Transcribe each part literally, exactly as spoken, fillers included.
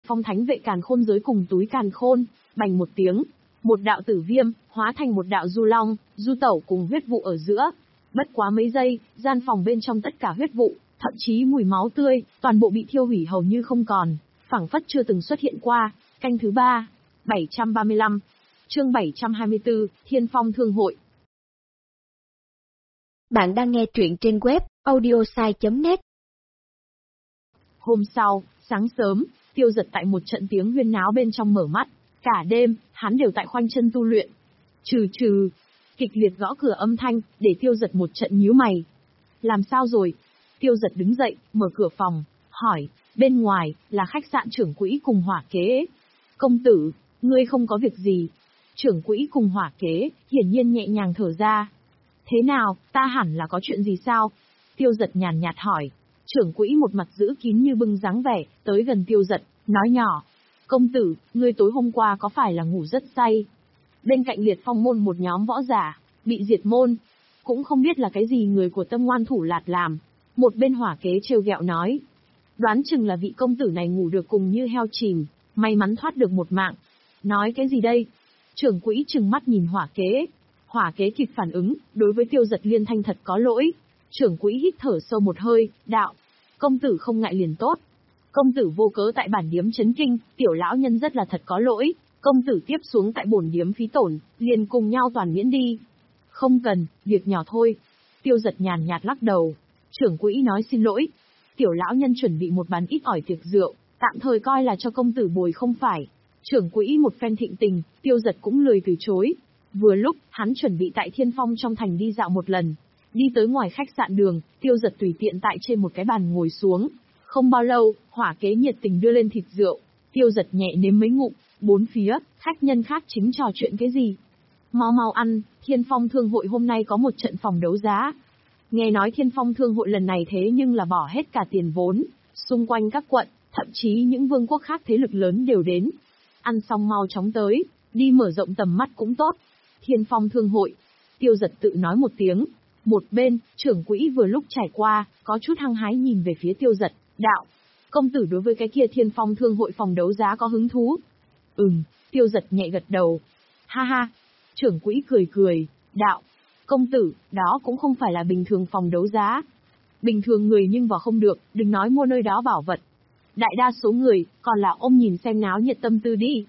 Phong thánh vệ càn khôn giới cùng túi càn khôn, bành một tiếng, một đạo tử viêm, hóa thành một đạo du long, du tẩu cùng huyết vụ ở giữa. Bất quá mấy giây, gian phòng bên trong tất cả huyết vụ, thậm chí mùi máu tươi, toàn bộ bị thiêu hủy hầu như không còn, phảng phất chưa từng xuất hiện qua. Canh thứ ba, bảy trăm ba mươi lăm, chương bảy trăm hai mươi tư, Thiên Phong Thương Hội. Bạn đang nghe truyện trên web audiosai chấm net. Hôm sau, sáng sớm, Tiêu Dật tại một trận tiếng huyên náo bên trong mở mắt. Cả đêm, hắn đều tại khoanh chân tu luyện. Trừ trừ, kịch liệt gõ cửa âm thanh, để Tiêu Dật một trận nhíu mày. Làm sao rồi? Tiêu Dật đứng dậy, mở cửa phòng, hỏi, bên ngoài, là khách sạn trưởng quỹ cùng hỏa kế. Công tử, ngươi không có việc gì. Trưởng quỹ cùng hỏa kế, hiển nhiên nhẹ nhàng thở ra. Thế nào, ta hẳn là có chuyện gì sao? Tiêu Dật nhàn nhạt hỏi. Trưởng quỹ một mặt giữ kín như bưng dáng vẻ, tới gần Tiêu Dật, nói nhỏ. Công tử, ngươi tối hôm qua có phải là ngủ rất say? Bên cạnh Liệt Phong môn một nhóm võ giả, bị diệt môn. Cũng không biết là cái gì người của Tâm Ngoan Thủ Lạt làm. Một bên hỏa kế trêu ghẹo nói. Đoán chừng là vị công tử này ngủ được cùng như heo chìm, may mắn thoát được một mạng. Nói cái gì đây? Trưởng quỹ trừng mắt nhìn hỏa kế. Hỏa kế kịp phản ứng, đối với Tiêu Dật liên thanh thật có lỗi. Trưởng quỹ hít thở sâu một hơi, đạo. Công tử không ngại liền tốt. Công tử vô cớ tại bản điếm chấn kinh, tiểu lão nhân rất là thật có lỗi. Công tử tiếp xuống tại bổn điếm phí tổn, liền cùng nhau toàn miễn đi. Không cần, việc nhỏ thôi. Tiêu Dật nhàn nhạt lắc đầu. Trưởng quỹ nói xin lỗi. Tiểu lão nhân chuẩn bị một bàn ít ỏi tiệc rượu, tạm thời coi là cho công tử bồi không phải. Trưởng quỹ một phen thịnh tình, Tiêu Dật cũng lười từ chối. Vừa lúc, hắn chuẩn bị tại Thiên Phong trong thành đi dạo một lần. Đi tới ngoài khách sạn đường, Tiêu Dật tùy tiện tại trên một cái bàn ngồi xuống. Không bao lâu, hỏa kế nhiệt tình đưa lên thịt rượu. Tiêu Dật nhẹ nếm mấy ngụm, bốn phía, khách nhân khác chính trò chuyện cái gì. Mau mau ăn, Thiên Phong Thương Hội hôm nay có một trận phòng đấu giá. Nghe nói Thiên Phong Thương Hội lần này thế nhưng là bỏ hết cả tiền vốn, xung quanh các quận, thậm chí những vương quốc khác thế lực lớn đều đến. Ăn xong mau chóng tới, đi mở rộng tầm mắt cũng tốt. Thiên Phong Thương Hội. Tiêu Dật tự nói một tiếng. Một bên, trưởng quỹ vừa lúc trải qua, có chút hăng hái nhìn về phía Tiêu Dật, đạo. Công tử đối với cái kia Thiên Phong Thương Hội phòng đấu giá có hứng thú. Ừm, Tiêu Dật nhẹ gật đầu. Ha ha. Trưởng quỹ cười cười, đạo. Công tử, đó cũng không phải là bình thường phòng đấu giá. Bình thường người nhưng vào không được, đừng nói mua nơi đó bảo vật. Đại đa số người, còn là ôm nhìn xem náo nhiệt tâm tư đi.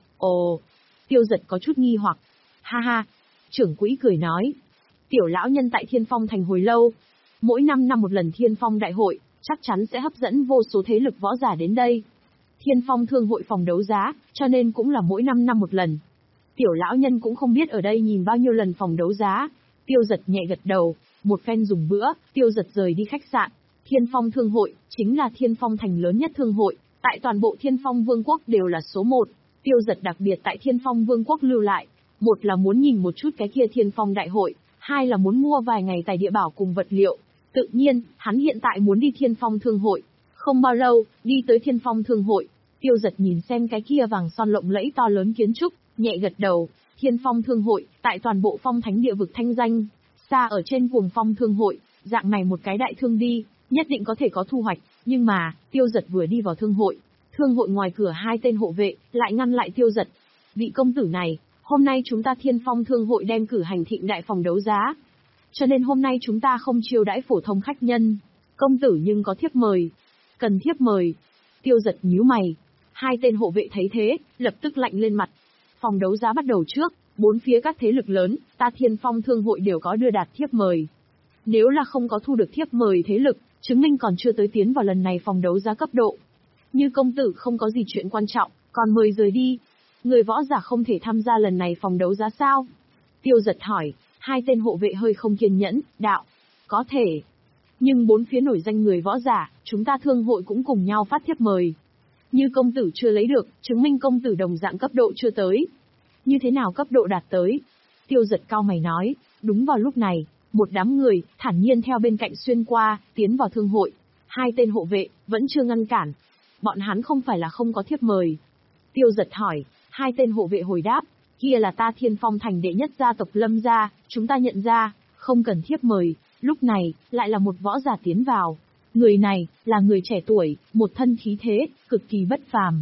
Ồ, Tiêu Dật có chút nghi hoặc. Ha ha, trưởng quỹ cười nói. Tiểu lão nhân tại Thiên Phong thành hồi lâu. Mỗi năm năm một lần Thiên Phong đại hội, chắc chắn sẽ hấp dẫn vô số thế lực võ giả đến đây. Thiên Phong Thương Hội phòng đấu giá, cho nên cũng là mỗi năm năm một lần. Tiểu lão nhân cũng không biết ở đây nhìn bao nhiêu lần phòng đấu giá. Tiêu Dật nhẹ gật đầu, một phen dùng bữa, Tiêu Dật rời đi khách sạn. Thiên Phong Thương Hội, chính là Thiên Phong thành lớn nhất thương hội, tại toàn bộ Thiên Phong Vương quốc đều là số một. Tiêu Dật đặc biệt tại Thiên Phong Vương quốc lưu lại, một là muốn nhìn một chút cái kia Thiên Phong đại hội, hai là muốn mua vài ngày tài địa bảo cùng vật liệu. Tự nhiên, hắn hiện tại muốn đi Thiên Phong Thương Hội. Không bao lâu, đi tới Thiên Phong Thương Hội, Tiêu Dật nhìn xem cái kia vàng son lộng lẫy to lớn kiến trúc, nhẹ gật đầu. Thiên Phong Thương Hội, tại toàn bộ phong thánh địa vực thanh danh, xa ở trên Cuồng Phong Thương Hội, dạng này một cái đại thương đi, nhất định có thể có thu hoạch, nhưng mà, Tiêu Dật vừa đi vào thương hội, thương hội ngoài cửa hai tên hộ vệ, lại ngăn lại Tiêu Dật. Vị công tử này, hôm nay chúng ta Thiên Phong Thương Hội đem cử hành thịnh đại phòng đấu giá. Cho nên hôm nay chúng ta không chiêu đãi phổ thông khách nhân. Công tử nhưng có thiếp mời. Cần thiếp mời. Tiêu Dật nhíu mày. Hai tên hộ vệ thấy thế, lập tức lạnh lên mặt. Phòng đấu giá bắt đầu trước, bốn phía các thế lực lớn, ta Thiên Phong Thương Hội đều có đưa đạt thiếp mời. Nếu là không có thu được thiếp mời thế lực, chứng minh còn chưa tới tiến vào lần này phòng đấu giá cấp độ. Như công tử không có gì chuyện quan trọng, còn mời rời đi. Người võ giả không thể tham gia lần này phòng đấu giá sao? Tiêu Dật hỏi, hai tên hộ vệ hơi không kiên nhẫn, đạo. Có thể. Nhưng bốn phía nổi danh người võ giả, chúng ta thương hội cũng cùng nhau phát thiếp mời. Như công tử chưa lấy được, chứng minh công tử đồng dạng cấp độ chưa tới. Như thế nào cấp độ đạt tới? Tiêu Dật cau mày nói, đúng vào lúc này, một đám người, thản nhiên theo bên cạnh xuyên qua, tiến vào thương hội. Hai tên hộ vệ, vẫn chưa ngăn cản. Bọn hắn không phải là không có thiếp mời. Tiêu Dật hỏi, hai tên hộ vệ hồi đáp, kia là ta Thiên Phong thành đệ nhất gia tộc Lâm gia, chúng ta nhận ra, không cần thiếp mời. Lúc này, lại là một võ giả tiến vào. Người này, là người trẻ tuổi, một thân khí thế, cực kỳ bất phàm.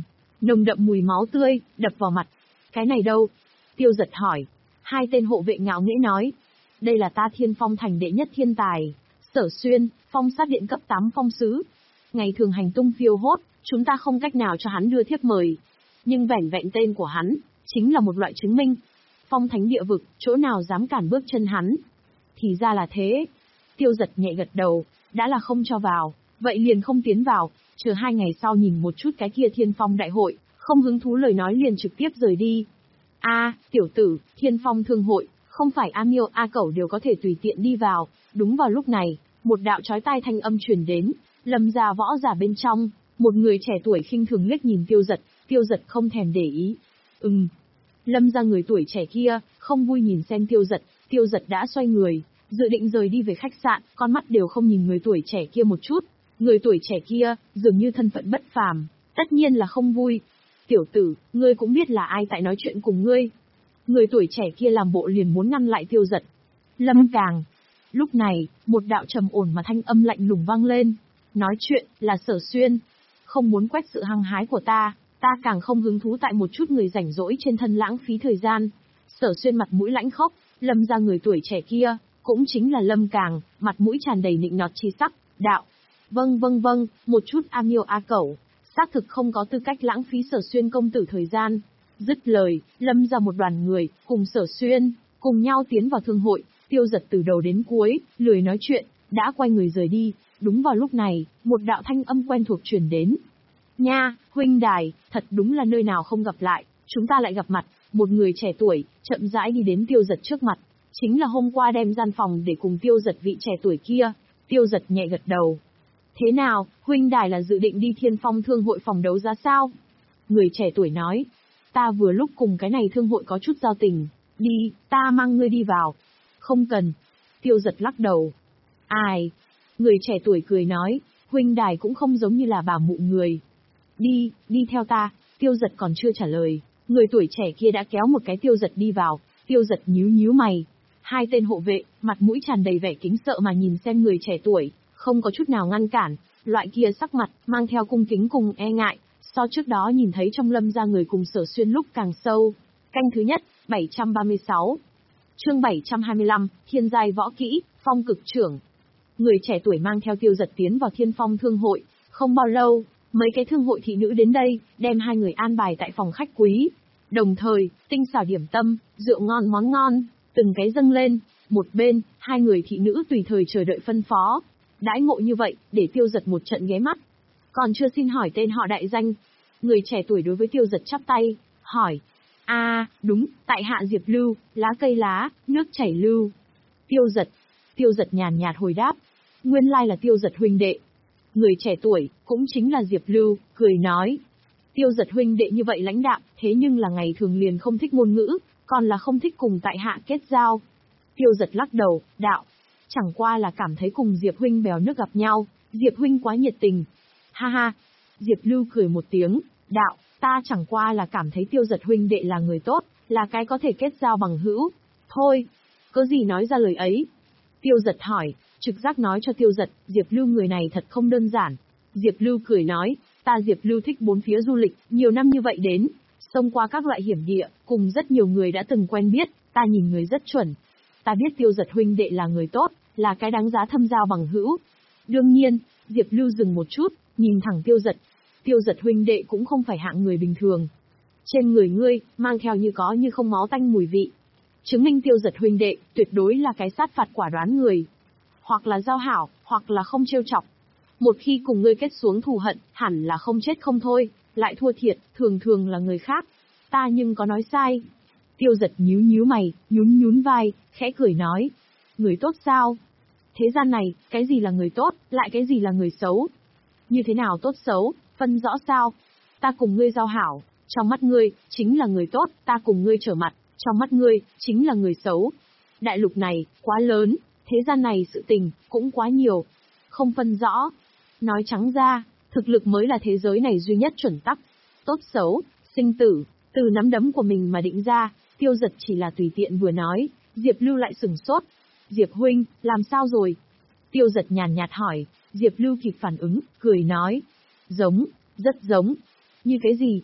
nồng đậm mùi máu tươi, đập vào mặt. Cái này đâu? Tiêu Giật hỏi. Hai tên hộ vệ ngạo nghễ nói. Đây là ta Thiên Phong thành đệ nhất thiên tài, Sở Xuyên, phong sát điện cấp tám phong sứ. Ngày thường hành tung phiêu hốt, chúng ta không cách nào cho hắn đưa thiếp mời. Nhưng vẻn vẹn tên của hắn, chính là một loại chứng minh. Phong thánh địa vực, chỗ nào dám cản bước chân hắn. Thì ra là thế. Tiêu Giật nhẹ gật đầu, đã là không cho vào, vậy liền không tiến vào, chờ hai ngày sau nhìn một chút cái kia Thiên Phong đại hội, không hứng thú lời nói liền trực tiếp rời đi. A, tiểu tử, Thiên Phong thương hội, không phải A Miêu A Cẩu đều có thể tùy tiện đi vào. Đúng vào lúc này, một đạo chói tai thanh âm truyền đến, Lâm gia võ giả bên trong, một người trẻ tuổi khinh thường liếc nhìn Tiêu Giật, Tiêu Giật không thèm để ý. Ừm. Lâm gia người tuổi trẻ kia, không vui nhìn xem Tiêu Giật, Tiêu Giật đã xoay người, dự định rời đi về khách sạn, con mắt đều không nhìn người tuổi trẻ kia một chút. Người tuổi trẻ kia, dường như thân phận bất phàm, tất nhiên là không vui. Tiểu tử, ngươi cũng biết là ai tại nói chuyện cùng ngươi. Người tuổi trẻ kia làm bộ liền muốn ngăn lại Tiêu Giật. Lâm Càng. Lúc này, một đạo trầm ổn mà thanh âm lạnh lùng vang lên. Nói chuyện, là Sở Xuyên. Không muốn quét sự hăng hái của ta, ta càng không hứng thú tại một chút người rảnh rỗi trên thân lãng phí thời gian. Sở Xuyên mặt mũi lãnh khốc, Lâm ra người tuổi trẻ kia, cũng chính là Lâm Càng, mặt mũi tràn đầy nịnh nọt chi sắc, đạo. Vâng vâng vâng, một chút A Miêu A Cẩu, xác thực không có tư cách lãng phí Sở Xuyên công tử thời gian. Dứt lời, Lâm ra một đoàn người, cùng Sở Xuyên, cùng nhau tiến vào thương hội. Tiêu Giật từ đầu đến cuối, lười nói chuyện, đã quay người rời đi. Đúng vào lúc này, một đạo thanh âm quen thuộc truyền đến. Nha, huynh đài, thật đúng là nơi nào không gặp lại, chúng ta lại gặp mặt. Một người trẻ tuổi, chậm rãi đi đến Tiêu Giật trước mặt. Chính là hôm qua đem gian phòng để cùng Tiêu Giật vị trẻ tuổi kia. Tiêu Giật nhẹ gật đầu. Thế nào, huynh đài là dự định đi Thiên Phong thương hội phòng đấu giá sao? Người trẻ tuổi nói. Ta vừa lúc cùng cái này thương hội có chút giao tình. Đi, ta mang ngươi đi vào. Không cần. Tiêu Giật lắc đầu. Ai? Người trẻ tuổi cười nói, huynh đài cũng không giống như là bà mụ người. Đi, đi theo ta. Tiêu Giật còn chưa trả lời, người tuổi trẻ kia đã kéo một cái Tiêu Giật đi vào. Tiêu Giật nhíu nhíu mày. Hai tên hộ vệ, mặt mũi tràn đầy vẻ kính sợ mà nhìn xem người trẻ tuổi, không có chút nào ngăn cản. Loại kia sắc mặt, mang theo cung kính cùng e ngại, so trước đó nhìn thấy trong Lâm ra người cùng Sở Xuyên lúc càng sâu. Canh thứ nhất, bảy trăm ba mươi sáu. Chương bảy trăm hai mươi lăm, Thiên giai võ kỹ, Phong cực trưởng. Người trẻ tuổi mang theo Tiêu Giật tiến vào Thiên Phong thương hội, không bao lâu, mấy cái thương hội thị nữ đến đây, đem hai người an bài tại phòng khách quý. Đồng thời, tinh xảo điểm tâm, rượu ngon món ngon, từng cái dâng lên, một bên, hai người thị nữ tùy thời chờ đợi phân phó. Đãi ngộ như vậy, để Tiêu Giật một trận ghé mắt. Còn chưa xin hỏi tên họ đại danh. Người trẻ tuổi đối với Tiêu Giật chắp tay, hỏi. A, à, đúng, tại hạ Diệp Lưu, lá cây lá, nước chảy lưu. Tiêu Giật. Tiêu Giật nhàn nhạt hồi đáp. Nguyên lai là Tiêu Giật huynh đệ. Người trẻ tuổi, cũng chính là Diệp Lưu, cười nói. Tiêu Giật huynh đệ như vậy lãnh đạm, thế nhưng là ngày thường liền không thích ngôn ngữ, còn là không thích cùng tại hạ kết giao. Tiêu Giật lắc đầu, đạo. Chẳng qua là cảm thấy cùng Diệp huynh bèo nước gặp nhau, Diệp huynh quá nhiệt tình. Ha ha. Diệp Lưu cười một tiếng, đạo, ta chẳng qua là cảm thấy Tiêu Giật huynh đệ là người tốt, là cái có thể kết giao bằng hữu. Thôi, có gì nói ra lời ấy? Tiêu Giật hỏi, trực giác nói cho Tiêu Giật, Diệp Lưu người này thật không đơn giản. Diệp Lưu cười nói, ta Diệp Lưu thích bốn phía du lịch, nhiều năm như vậy đến, xông qua các loại hiểm địa, cùng rất nhiều người đã từng quen biết, ta nhìn người rất chuẩn. Ta biết Tiêu Giật huynh đệ là người tốt, là cái đáng giá thâm giao bằng hữu. Đương nhiên, Diệp Lưu dừng một chút, nhìn thẳng Tiêu Giật. Tiêu Giật huynh đệ cũng không phải hạng người bình thường. Trên người ngươi, mang theo như có như không máu tanh mùi vị. Chứng minh Tiêu Giật huynh đệ, tuyệt đối là cái sát phạt quả đoán người. Hoặc là giao hảo, hoặc là không trêu chọc. Một khi cùng ngươi kết xuống thù hận, hẳn là không chết không thôi, lại thua thiệt, thường thường là người khác. Ta nhưng có nói sai. Tiêu Giật nhíu nhíu mày, nhún nhún vai, khẽ cười nói. Người tốt sao? Thế gian này, cái gì là người tốt, lại cái gì là người xấu? Như thế nào tốt xấu, phân rõ sao? Ta cùng ngươi giao hảo, trong mắt ngươi, chính là người tốt, ta cùng ngươi trở mặt, trong mắt ngươi, chính là người xấu. Đại lục này, quá lớn, thế gian này sự tình, cũng quá nhiều. Không phân rõ. Nói trắng ra, thực lực mới là thế giới này duy nhất chuẩn tắc. Tốt xấu, sinh tử, từ nắm đấm của mình mà định ra. Tiêu Giật chỉ là tùy tiện vừa nói, Diệp Lưu lại sửng sốt. Diệp huynh, làm sao rồi? Tiêu Giật nhàn nhạt hỏi, Diệp Lưu kịp phản ứng, cười nói. Giống, rất giống. Như cái gì?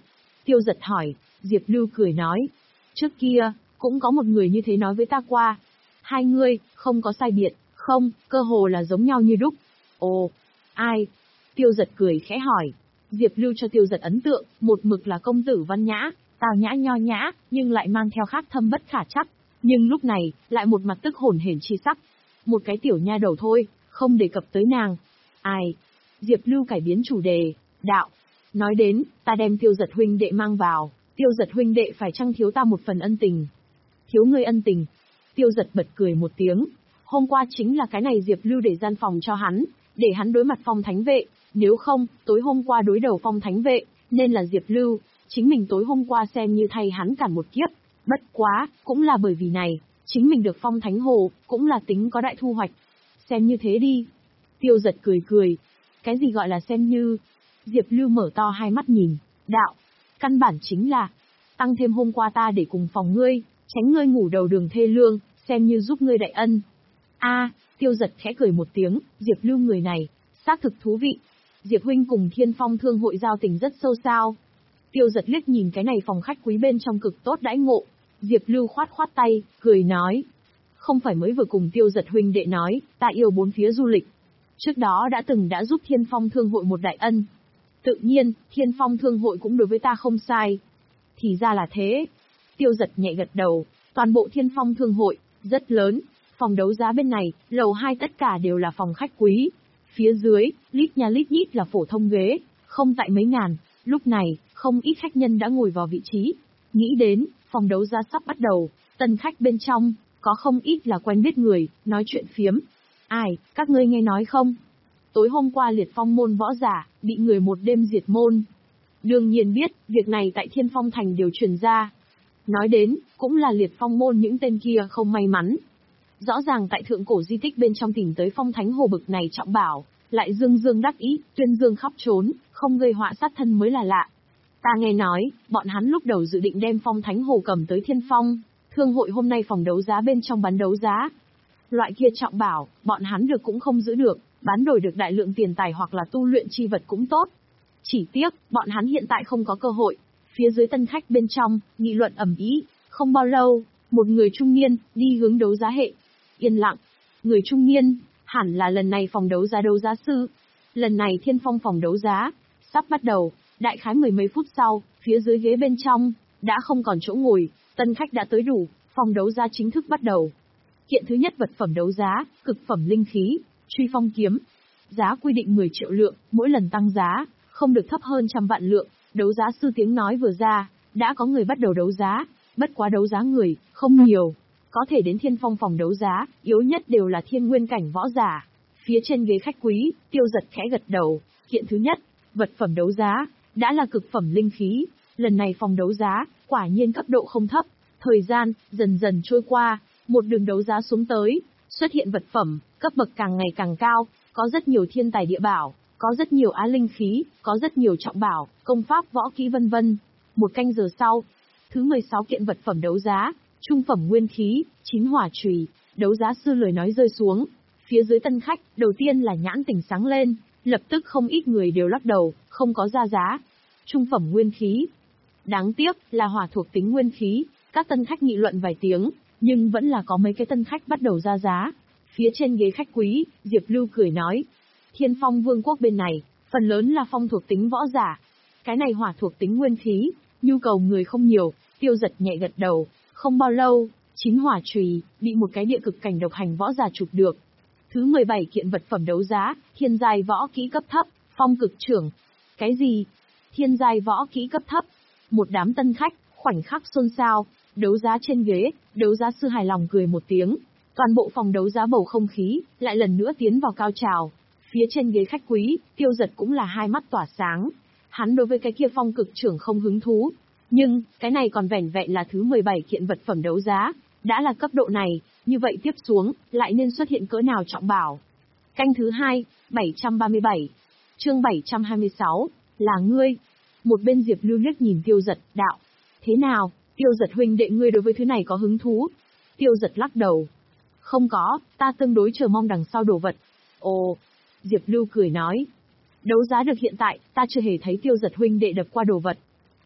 Tiêu Giật hỏi. Diệp Lưu cười nói. Trước kia, cũng có một người như thế nói với ta qua. Hai ngươi, không có sai biệt, không, cơ hồ là giống nhau như đúc. Ồ, ai? Tiêu Giật cười khẽ hỏi. Diệp Lưu cho Tiêu Giật ấn tượng, một mực là công tử văn nhã, tào nhã nho nhã, nhưng lại mang theo khác thâm bất khả trắc. Nhưng lúc này, lại một mặt tức hồn hển chi sắc. Một cái tiểu nha đầu thôi, không đề cập tới nàng. Ai? Diệp Lưu cải biến chủ đề, đạo. Nói đến, ta đem Tiêu Giật huynh đệ mang vào, Tiêu Giật huynh đệ phải chăng thiếu ta một phần ân tình? Thiếu ngươi ân tình? Tiêu Giật bật cười một tiếng. Hôm qua chính là cái này Diệp Lưu để gian phòng cho hắn, để hắn đối mặt Phong Thánh Vệ. Nếu không, tối hôm qua đối đầu Phong Thánh Vệ, nên là Diệp Lưu, chính mình tối hôm qua xem như thay hắn cản một kiếp. Bất quá, cũng là bởi vì này, chính mình được Phong Thánh Hồ, cũng là tính có đại thu hoạch. Xem như thế đi. Tiêu Giật cười cười. Cái gì gọi là xem như? Diệp Lưu mở to hai mắt nhìn, đạo. Căn bản chính là, tăng thêm hôm qua ta để cùng phòng ngươi, tránh ngươi ngủ đầu đường thê lương, xem như giúp ngươi đại ân. A, Tiêu Giật khẽ cười một tiếng, Diệp Lưu người này, xác thực thú vị. Diệp huynh cùng Thiên Phong Thương hội giao tình rất sâu sao. Tiêu Giật liếc nhìn cái này phòng khách quý bên trong cực tốt đãi ngộ. Diệp Lưu khoát khoát tay, cười nói. Không phải mới vừa cùng Tiêu Giật huynh đệ nói, ta yêu bốn phía du lịch. Trước đó đã từng đã giúp Thiên Phong Thương hội một đại ân. Tự nhiên, Thiên Phong Thương hội cũng đối với ta không sai. Thì ra là thế. Tiêu Giật nhẹ gật đầu, toàn bộ Thiên Phong Thương hội, rất lớn. Phòng đấu giá bên này, lầu hai tất cả đều là phòng khách quý. Phía dưới, lít nha lít nhít là phổ thông ghế, không tại mấy ngàn. Lúc này, không ít khách nhân đã ngồi vào vị trí. Nghĩ đến, phòng đấu giá sắp bắt đầu, tân khách bên trong, có không ít là quen biết người, nói chuyện phiếm. Ai, các ngươi nghe nói không? Tối hôm qua Liệt Phong môn võ giả, bị người một đêm diệt môn. Đương nhiên biết, việc này tại Thiên Phong Thành đều truyền ra. Nói đến, cũng là Liệt Phong môn những tên kia không may mắn. Rõ ràng tại thượng cổ di tích bên trong tìm tới Phong Thánh Hồ bực này trọng bảo, lại dương dương đắc ý, tuyên dương khắp trốn, không gây họa sát thân mới là lạ. Ta nghe nói, bọn hắn lúc đầu dự định đem Phong Thánh Hồ cầm tới Thiên Phong, Thương hội hôm nay phòng đấu giá bên trong bán đấu giá. Loại kia trọng bảo, bọn hắn được cũng không giữ được, bán đổi được đại lượng tiền tài hoặc là tu luyện chi vật cũng tốt. Chỉ tiếc, bọn hắn hiện tại không có cơ hội. Phía dưới tân khách bên trong, nghị luận ầm ĩ, không bao lâu, một người trung niên, đi hướng đấu giá hệ. Yên lặng. Người trung niên, hẳn là lần này phòng đấu giá đấu giá sư. Lần này Thiên Phong phòng đấu giá, sắp bắt đầu, đại khái mười mấy phút sau, phía dưới ghế bên trong, đã không còn chỗ ngồi, tân khách đã tới đủ, phòng đấu giá chính thức bắt đầu. Kiện thứ nhất vật phẩm đấu giá, cực phẩm linh khí, Truy Phong kiếm. Giá quy định mười triệu lượng, mỗi lần tăng giá, không được thấp hơn trăm vạn lượng. Đấu giá sư tiếng nói vừa ra, đã có người bắt đầu đấu giá, bất quá đấu giá người, không nhiều. Có thể đến Thiên Phong phòng đấu giá, yếu nhất đều là thiên nguyên cảnh võ giả. Phía trên ghế khách quý, Tiêu Giật khẽ gật đầu, kiện thứ nhất, vật phẩm đấu giá, đã là cực phẩm linh khí. Lần này phòng đấu giá, quả nhiên cấp độ không thấp. Thời gian, dần dần trôi qua, một đường đấu giá xuống tới, xuất hiện vật phẩm, cấp bậc càng ngày càng cao, có rất nhiều thiên tài địa bảo, có rất nhiều á linh khí, có rất nhiều trọng bảo, công pháp võ kỹ vân vân. Một canh giờ sau, thứ mười sáu kiện vật phẩm đấu giá, trung phẩm nguyên khí, chín hỏa chùy, đấu giá sư lời nói rơi xuống. Phía dưới tân khách, đầu tiên là nhãn tỉnh sáng lên, lập tức không ít người đều lắc đầu, không có ra giá. Trung phẩm nguyên khí. Đáng tiếc là hỏa thuộc tính nguyên khí, các tân khách nghị luận vài tiếng, nhưng vẫn là có mấy cái tân khách bắt đầu ra giá. Phía trên ghế khách quý, Diệp Lưu cười nói, Thiên Phong Vương quốc bên này, phần lớn là phong thuộc tính võ giả. Cái này hỏa thuộc tính nguyên khí, nhu cầu người không nhiều. Tiêu Giật nhẹ gật đầu, không bao lâu, chín hỏa chùy bị một cái địa cực cảnh độc hành võ giả chụp được. Thứ mười bảy kiện vật phẩm đấu giá, thiên giai võ kỹ cấp thấp, phong cực trưởng. Cái gì? Thiên giai võ kỹ cấp thấp? Một đám tân khách, khoảnh khắc xôn xao, đấu giá trên ghế, đấu giá sư hài lòng cười một tiếng. Toàn bộ phòng đấu giá bầu không khí, lại lần nữa tiến vào cao trào. Phía trên ghế khách quý, Tiêu Giật cũng là hai mắt tỏa sáng. Hắn đối với cái kia phong cực trưởng không hứng thú. Nhưng, cái này còn vẻn vẹn là thứ mười bảy kiện vật phẩm đấu giá. Đã là cấp độ này, như vậy tiếp xuống, lại nên xuất hiện cỡ nào trọng bảo. Canh thứ hai, bảy trăm ba mươi bảy. Chương bảy trăm hai mươi sáu, là ngươi. Một bên Diệp Lưu liếc nhìn Tiêu Giật, đạo. Thế nào, Tiêu Giật huynh đệ ngươi đối với thứ này có hứng thú? Tiêu Giật lắc đầu. Không có, ta tương đối chờ mong đằng sau đồ vật. Ồ, Diệp Lưu cười nói. Đấu giá được hiện tại, ta chưa hề thấy Tiêu Giật huynh đệ đập qua đồ vật.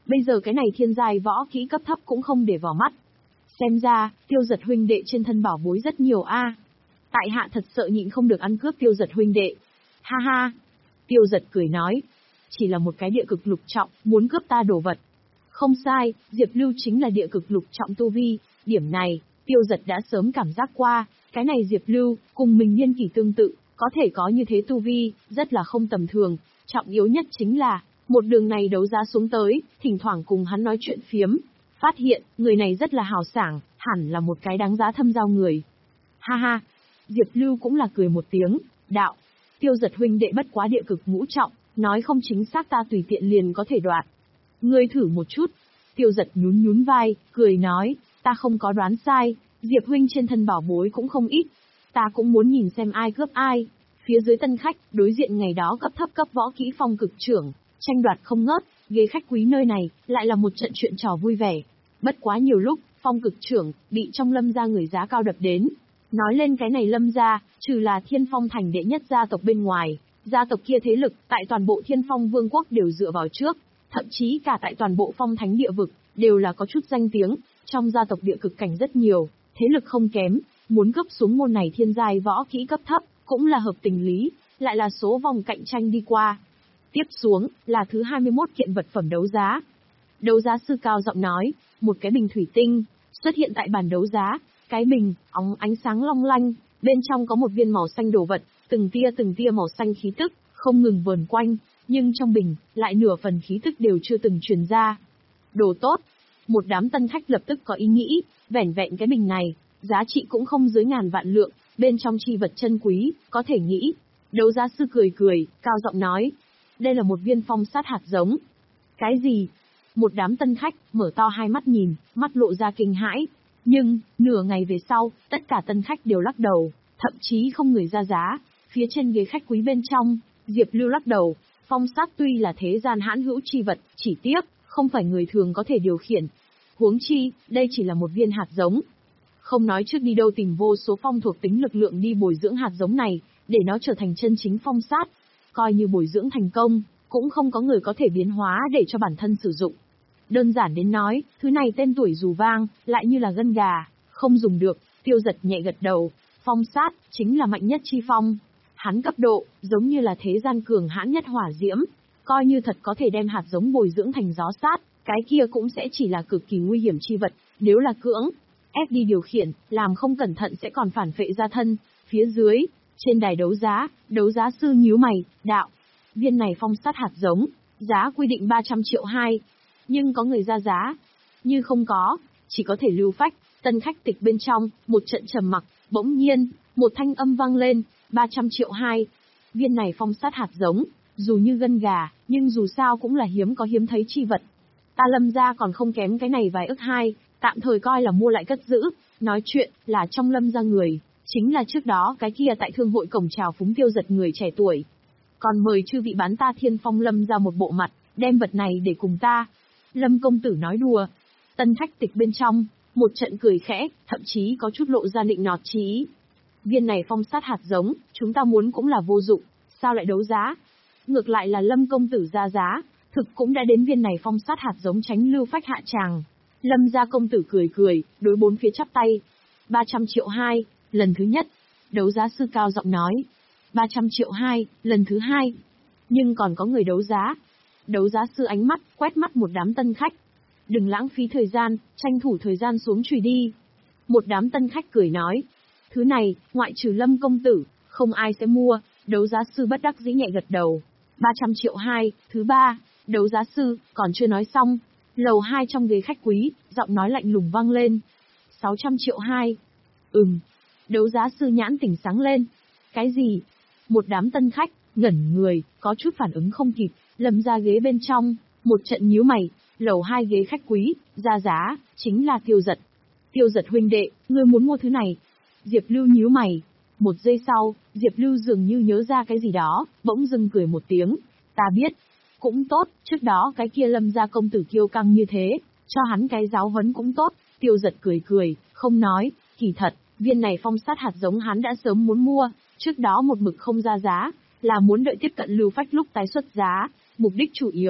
Bây giờ cái này thiên giai võ kỹ cấp thấp cũng không để vào mắt. Xem ra, Tiêu Giật huynh đệ trên thân bảo bối rất nhiều a. Tại hạ thật sợ nhịn không được ăn cướp Tiêu Giật huynh đệ. Ha ha. Tiêu Giật cười nói. Chỉ là một cái địa cực lục trọng, muốn cướp ta đồ vật. Không sai, Diệp Lưu chính là địa cực lục trọng tu vi, điểm này, Tiêu Giật đã sớm cảm giác qua, cái này Diệp Lưu, cùng mình niên kỷ tương tự, có thể có như thế tu vi, rất là không tầm thường, trọng yếu nhất chính là, một đường này đấu giá xuống tới, thỉnh thoảng cùng hắn nói chuyện phiếm, phát hiện, người này rất là hào sảng, hẳn là một cái đáng giá thâm giao người. Ha ha, Diệp Lưu cũng là cười một tiếng, đạo, Tiêu Giật huynh đệ bất quá địa cực ngũ trọng, nói không chính xác ta tùy tiện liền có thể đoạt. Ngươi thử một chút. Tiêu Giật nhún nhún vai, cười nói, ta không có đoán sai, Diệp huynh trên thân bảo bối cũng không ít. Ta cũng muốn nhìn xem ai cướp ai. Phía dưới tân khách, đối diện ngày đó cấp thấp cấp võ kỹ phong cực trưởng, tranh đoạt không ngớt, ghế khách quý nơi này, lại là một trận chuyện trò vui vẻ. Bất quá nhiều lúc, phong cực trưởng, bị trong Lâm gia người giá cao đập đến. Nói lên cái này Lâm gia, trừ là Thiên Phong thành đệ nhất gia tộc bên ngoài, gia tộc kia thế lực, tại toàn bộ Thiên Phong vương quốc đều dựa vào trước. Thậm chí cả tại toàn bộ phong thánh địa vực, đều là có chút danh tiếng, trong gia tộc địa cực cảnh rất nhiều, thế lực không kém, muốn cấp xuống môn này thiên giai võ kỹ cấp thấp, cũng là hợp tình lý, lại là số vòng cạnh tranh đi qua. Tiếp xuống, là thứ hai mươi mốt kiện vật phẩm đấu giá. Đấu giá sư cao giọng nói, một cái bình thủy tinh, xuất hiện tại bàn đấu giá, cái bình, óng ánh sáng long lanh, bên trong có một viên màu xanh đồ vật, từng tia từng tia màu xanh khí tức, không ngừng vờn quanh. Nhưng trong bình, lại nửa phần khí tức đều chưa từng truyền ra. Đồ tốt. Một đám tân khách lập tức có ý nghĩ, vẻn vẹn cái bình này, giá trị cũng không dưới ngàn vạn lượng, bên trong chi vật chân quý, có thể nghĩ. Đấu giá sư cười cười, cao giọng nói. Đây là một viên phong sát hạt giống. Cái gì? Một đám tân khách, mở to hai mắt nhìn, mắt lộ ra kinh hãi. Nhưng, nửa ngày về sau, tất cả tân khách đều lắc đầu, thậm chí không người ra giá. Phía trên ghế khách quý bên trong, Diệp Lưu lắc đầu. Phong sát tuy là thế gian hãn hữu chi vật, chỉ tiếc, không phải người thường có thể điều khiển. Huống chi, đây chỉ là một viên hạt giống. Không nói trước đi đâu tìm vô số phong thuộc tính lực lượng đi bồi dưỡng hạt giống này, để nó trở thành chân chính phong sát. Coi như bồi dưỡng thành công, cũng không có người có thể biến hóa để cho bản thân sử dụng. Đơn giản đến nói, thứ này tên tuổi dù vang, lại như là gân gà, không dùng được. Tiêu Giật nhẹ gật đầu, phong sát, chính là mạnh nhất chi phong. Hắn cấp độ, giống như là thế gian cường hãn nhất hỏa diễm, coi như thật có thể đem hạt giống bồi dưỡng thành gió sát, cái kia cũng sẽ chỉ là cực kỳ nguy hiểm chi vật, nếu là cưỡng ép đi điều khiển, làm không cẩn thận sẽ còn phản phệ ra thân. Phía dưới, trên đài đấu giá, đấu giá sư nhíu mày, đạo, viên này phong sát hạt giống, giá quy định ba trăm triệu hai, nhưng có người ra giá, như không có, chỉ có thể lưu phách. Tân khách tịch bên trong, một trận trầm mặc, bỗng nhiên, một thanh âm vang lên. ba trăm triệu hai. Viên này phong sát hạt giống, dù như gân gà, nhưng dù sao cũng là hiếm có hiếm thấy chi vật. Ta Lâm gia còn không kém cái này vài ức hai, tạm thời coi là mua lại cất giữ. Nói chuyện, là trong Lâm gia người, chính là trước đó cái kia tại thương hội cổng chào phúng Tiêu Giật người trẻ tuổi. Còn mời chư vị bán ta Thiên Phong Lâm ra một bộ mặt, đem vật này để cùng ta. Lâm công tử nói đùa. Tân khách tịch bên trong, một trận cười khẽ, thậm chí có chút lộ ra nịnh nọt chí. Viên này phong sát hạt giống, chúng ta muốn cũng là vô dụng, sao lại đấu giá? Ngược lại là Lâm công tử ra giá, thực cũng đã đến viên này phong sát hạt giống tránh lưu phách hạ tràng. Lâm gia công tử cười cười, đối bốn phía chắp tay. ba trăm triệu hai, lần thứ nhất. Đấu giá sư cao giọng nói. ba trăm triệu hai, lần thứ hai. Nhưng còn có người đấu giá. Đấu giá sư ánh mắt, quét mắt một đám tân khách. Đừng lãng phí thời gian, tranh thủ thời gian xuống chùi đi. Một đám tân khách cười nói. Thứ này, ngoại trừ Lâm công tử, không ai sẽ mua. Đấu giá sư bất đắc dĩ nhẹ gật đầu. ba trăm triệu hai, thứ ba. Đấu giá sư, còn chưa nói xong. Lầu hai trong ghế khách quý, giọng nói lạnh lùng vang lên. sáu trăm triệu hai. Ừm. Đấu giá sư nhãn tỉnh sáng lên. Cái gì? Một đám tân khách, ngẩn người, có chút phản ứng không kịp, Lâm ra ghế bên trong, một trận nhíu mày. Lầu hai ghế khách quý, ra giá, chính là Tiêu Giật. Tiêu Giật huynh đệ, ngươi muốn mua thứ này. Diệp Lưu nhíu mày. Một giây sau, Diệp Lưu dường như nhớ ra cái gì đó, bỗng dưng cười một tiếng. Ta biết. Cũng tốt, trước đó cái kia Lâm gia công tử kiêu căng như thế, cho hắn cái giáo huấn cũng tốt. Tiêu Giật cười cười, không nói, kỳ thật, viên này phong sát hạt giống hắn đã sớm muốn mua, trước đó một mực không ra giá, là muốn đợi tiếp cận lưu phách lúc tái xuất giá, mục đích chủ yếu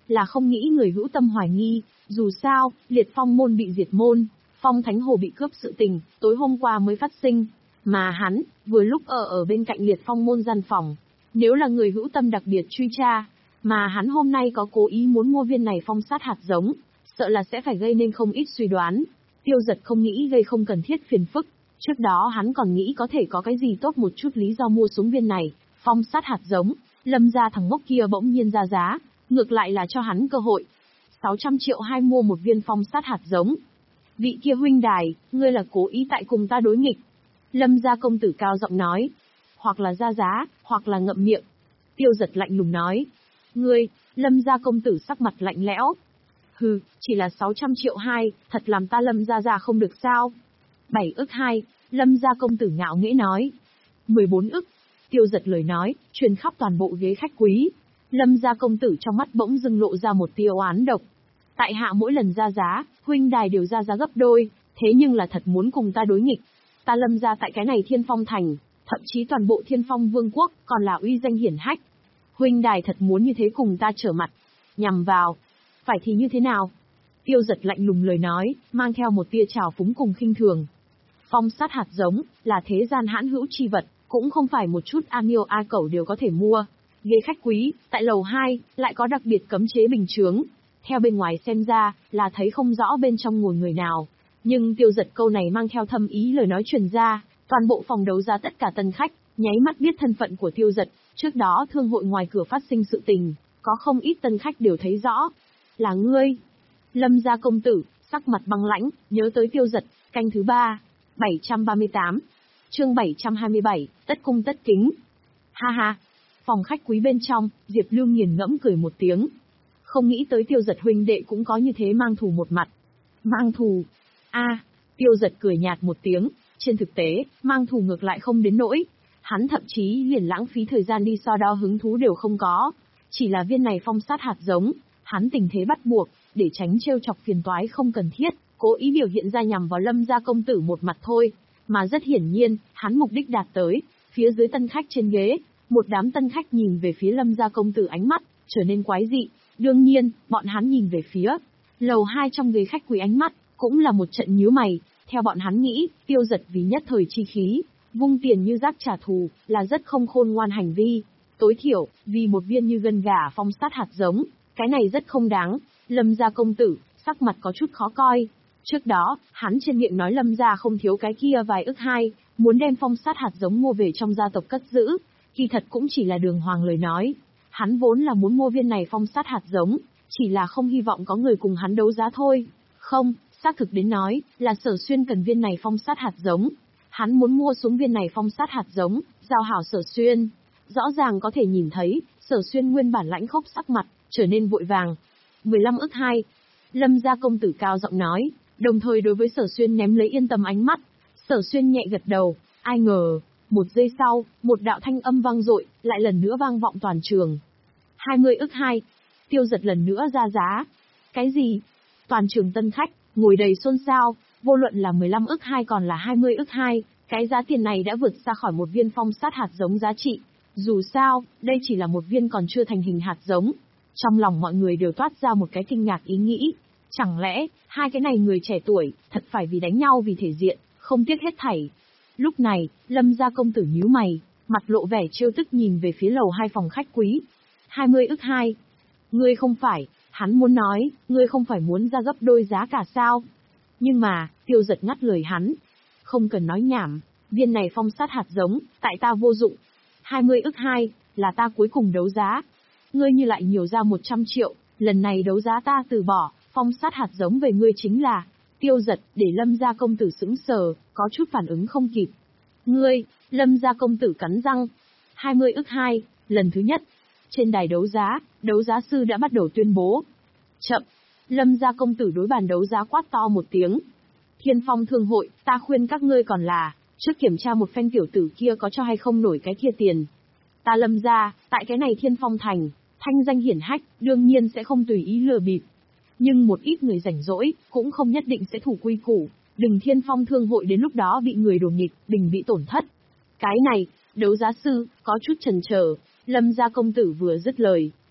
là không nghĩ người hữu tâm hoài nghi, dù sao, Liệt Phong môn bị diệt môn, Phong Thánh Hồ bị cướp sự tình, tối hôm qua mới phát sinh, mà hắn, vừa lúc ở ở bên cạnh Liệt Phong môn gian phòng. Nếu là người hữu tâm đặc biệt truy tra, mà hắn hôm nay có cố ý muốn mua viên này phong sát hạt giống, sợ là sẽ phải gây nên không ít suy đoán. Tiêu Giật không nghĩ gây không cần thiết phiền phức, trước đó hắn còn nghĩ có thể có cái gì tốt một chút lý do mua xuống viên này, phong sát hạt giống, Lâm gia thằng ngốc kia bỗng nhiên ra giá, ngược lại là cho hắn cơ hội. sáu trăm triệu hai mua một viên phong sát hạt giống. Vị kia huynh đài, ngươi là cố ý tại cùng ta đối nghịch. Lâm gia công tử cao giọng nói, hoặc là ra giá, hoặc là ngậm miệng. Tiêu Giật lạnh lùng nói, ngươi, Lâm gia công tử sắc mặt lạnh lẽo. Hừ, chỉ là sáu trăm triệu hai, thật làm ta Lâm gia già không được sao? bảy ức hai, Lâm gia công tử ngạo nghễ nói. mười bốn ức. Tiêu Giật lời nói, truyền khắp toàn bộ ghế khách quý. Lâm gia công tử trong mắt bỗng dưng lộ ra một tia oán độc. Tại hạ mỗi lần ra giá, huynh đài đều ra giá gấp đôi, thế nhưng là thật muốn cùng ta đối nghịch. Ta Lâm gia tại cái này Thiên Phong thành, thậm chí toàn bộ Thiên Phong vương quốc, còn là uy danh hiển hách. Huynh đài thật muốn như thế cùng ta trở mặt, nhằm vào. Phải thì như thế nào? Tiêu Giật lạnh lùng lời nói, mang theo một tia trào phúng cùng khinh thường. Phong sát hạt giống, là thế gian hãn hữu chi vật, cũng không phải một chút a miêu a cẩu đều có thể mua. Ghế khách quý, tại lầu hai, lại có đặc biệt cấm chế bình chướng. Theo bên ngoài xem ra, là thấy không rõ bên trong ngồi người nào. Nhưng Tiêu Giật câu này mang theo thâm ý lời nói truyền ra, toàn bộ phòng đấu giá tất cả tân khách, nháy mắt biết thân phận của Tiêu Giật. Trước đó thương hội ngoài cửa phát sinh sự tình, có không ít tân khách đều thấy rõ. Là ngươi. Lâm gia công tử, sắc mặt băng lãnh, nhớ tới Tiêu Giật, canh thứ ba. bảy trăm ba mươi tám. Chương bảy trăm hai mươi bảy, tất cung tất kính. Ha ha. Phòng khách quý bên trong, Diệp Lưu nghiền ngẫm cười một tiếng. Không nghĩ tới Tiêu Giật huynh đệ cũng có như thế mang thù một mặt. Mang thù? A, à, Tiêu Giật cười nhạt một tiếng, trên thực tế, mang thù ngược lại không đến nỗi. Hắn thậm chí liền lãng phí thời gian đi so đo hứng thú đều không có. Chỉ là viên này phong sát hạt giống, hắn tình thế bắt buộc, để tránh trêu chọc phiền toái không cần thiết, cố ý biểu hiện ra nhằm vào Lâm gia công tử một mặt thôi. Mà rất hiển nhiên, hắn mục đích đạt tới, phía dưới tân khách trên ghế, một đám tân khách nhìn về phía Lâm gia công tử ánh mắt trở nên quái dị. Đương nhiên, bọn hắn nhìn về phía lầu hai trong ghế khách quý ánh mắt, cũng là một trận nhíu mày. Theo bọn hắn nghĩ, Tiêu Giật vì nhất thời chi khí, vung tiền như rác trả thù, là rất không khôn ngoan hành vi. Tối thiểu, vì một viên như gân gà phong sát hạt giống, cái này rất không đáng. Lâm gia công tử, sắc mặt có chút khó coi. Trước đó, hắn trên miệng nói Lâm gia không thiếu cái kia vài ức hai, muốn đem phong sát hạt giống mua về trong gia tộc cất giữ. Kỳ thật cũng chỉ là đường hoàng lời nói. Hắn vốn là muốn mua viên này phong sát hạt giống, chỉ là không hy vọng có người cùng hắn đấu giá thôi. Không, xác thực đến nói, là Sở Xuyên cần viên này phong sát hạt giống. Hắn muốn mua xuống viên này phong sát hạt giống, giao hảo Sở Xuyên. Rõ ràng có thể nhìn thấy, Sở Xuyên nguyên bản lãnh khốc sắc mặt, trở nên vội vàng. mười lăm ức hai. Lâm gia công tử cao giọng nói, đồng thời đối với Sở Xuyên ném lấy yên tâm ánh mắt. Sở Xuyên nhẹ gật đầu, ai ngờ, một giây sau, một đạo thanh âm vang dội, lại lần nữa vang vọng toàn trường. hai mươi ức hai. Tiêu Giật lần nữa ra giá. Cái gì? Toàn trường tân khách, ngồi đầy xôn xao, vô luận là mười lăm ức hai còn là hai mươi ức hai, cái giá tiền này đã vượt xa khỏi một viên phong sát hạt giống giá trị. Dù sao, đây chỉ là một viên còn chưa thành hình hạt giống. Trong lòng mọi người đều toát ra một cái kinh ngạc ý nghĩ. Chẳng lẽ, hai cái này người trẻ tuổi, thật phải vì đánh nhau vì thể diện, không tiếc hết thảy. Lúc này, Lâm gia công tử nhíu mày, mặt lộ vẻ trêu tức nhìn về phía lầu hai phòng khách quý. hai mươi ức hai. Ngươi không phải, hắn muốn nói, ngươi không phải muốn ra gấp đôi giá cả sao? Nhưng mà, Tiêu Giật ngắt lời hắn. Không cần nói nhảm, viên này phong sát hạt giống, tại ta vô dụng. hai mươi ức hai, là ta cuối cùng đấu giá. Ngươi như lại nhiều ra một trăm triệu, lần này đấu giá ta từ bỏ, phong sát hạt giống về ngươi chính là. Tiêu Giật, để Lâm gia công tử sững sờ, có chút phản ứng không kịp. Ngươi, Lâm gia công tử cắn răng. hai mươi ức hai, lần thứ nhất. Trên đài đấu giá, đấu giá sư đã bắt đầu tuyên bố. Chậm, Lâm gia công tử đối bàn đấu giá quát to một tiếng. Thiên Phong thương hội, ta khuyên các ngươi còn là, trước kiểm tra một phen tiểu tử kia có cho hay không nổi cái kia tiền. Ta Lâm gia, tại cái này Thiên Phong thành, thanh danh hiển hách, đương nhiên sẽ không tùy ý lừa bịp. Nhưng một ít người rảnh rỗi, cũng không nhất định sẽ thủ quy củ, đừng Thiên Phong thương hội đến lúc đó bị người đổ nghịch, bình bị tổn thất. Cái này, đấu giá sư, có chút chần chờ. Lâm gia công tử vừa dứt lời,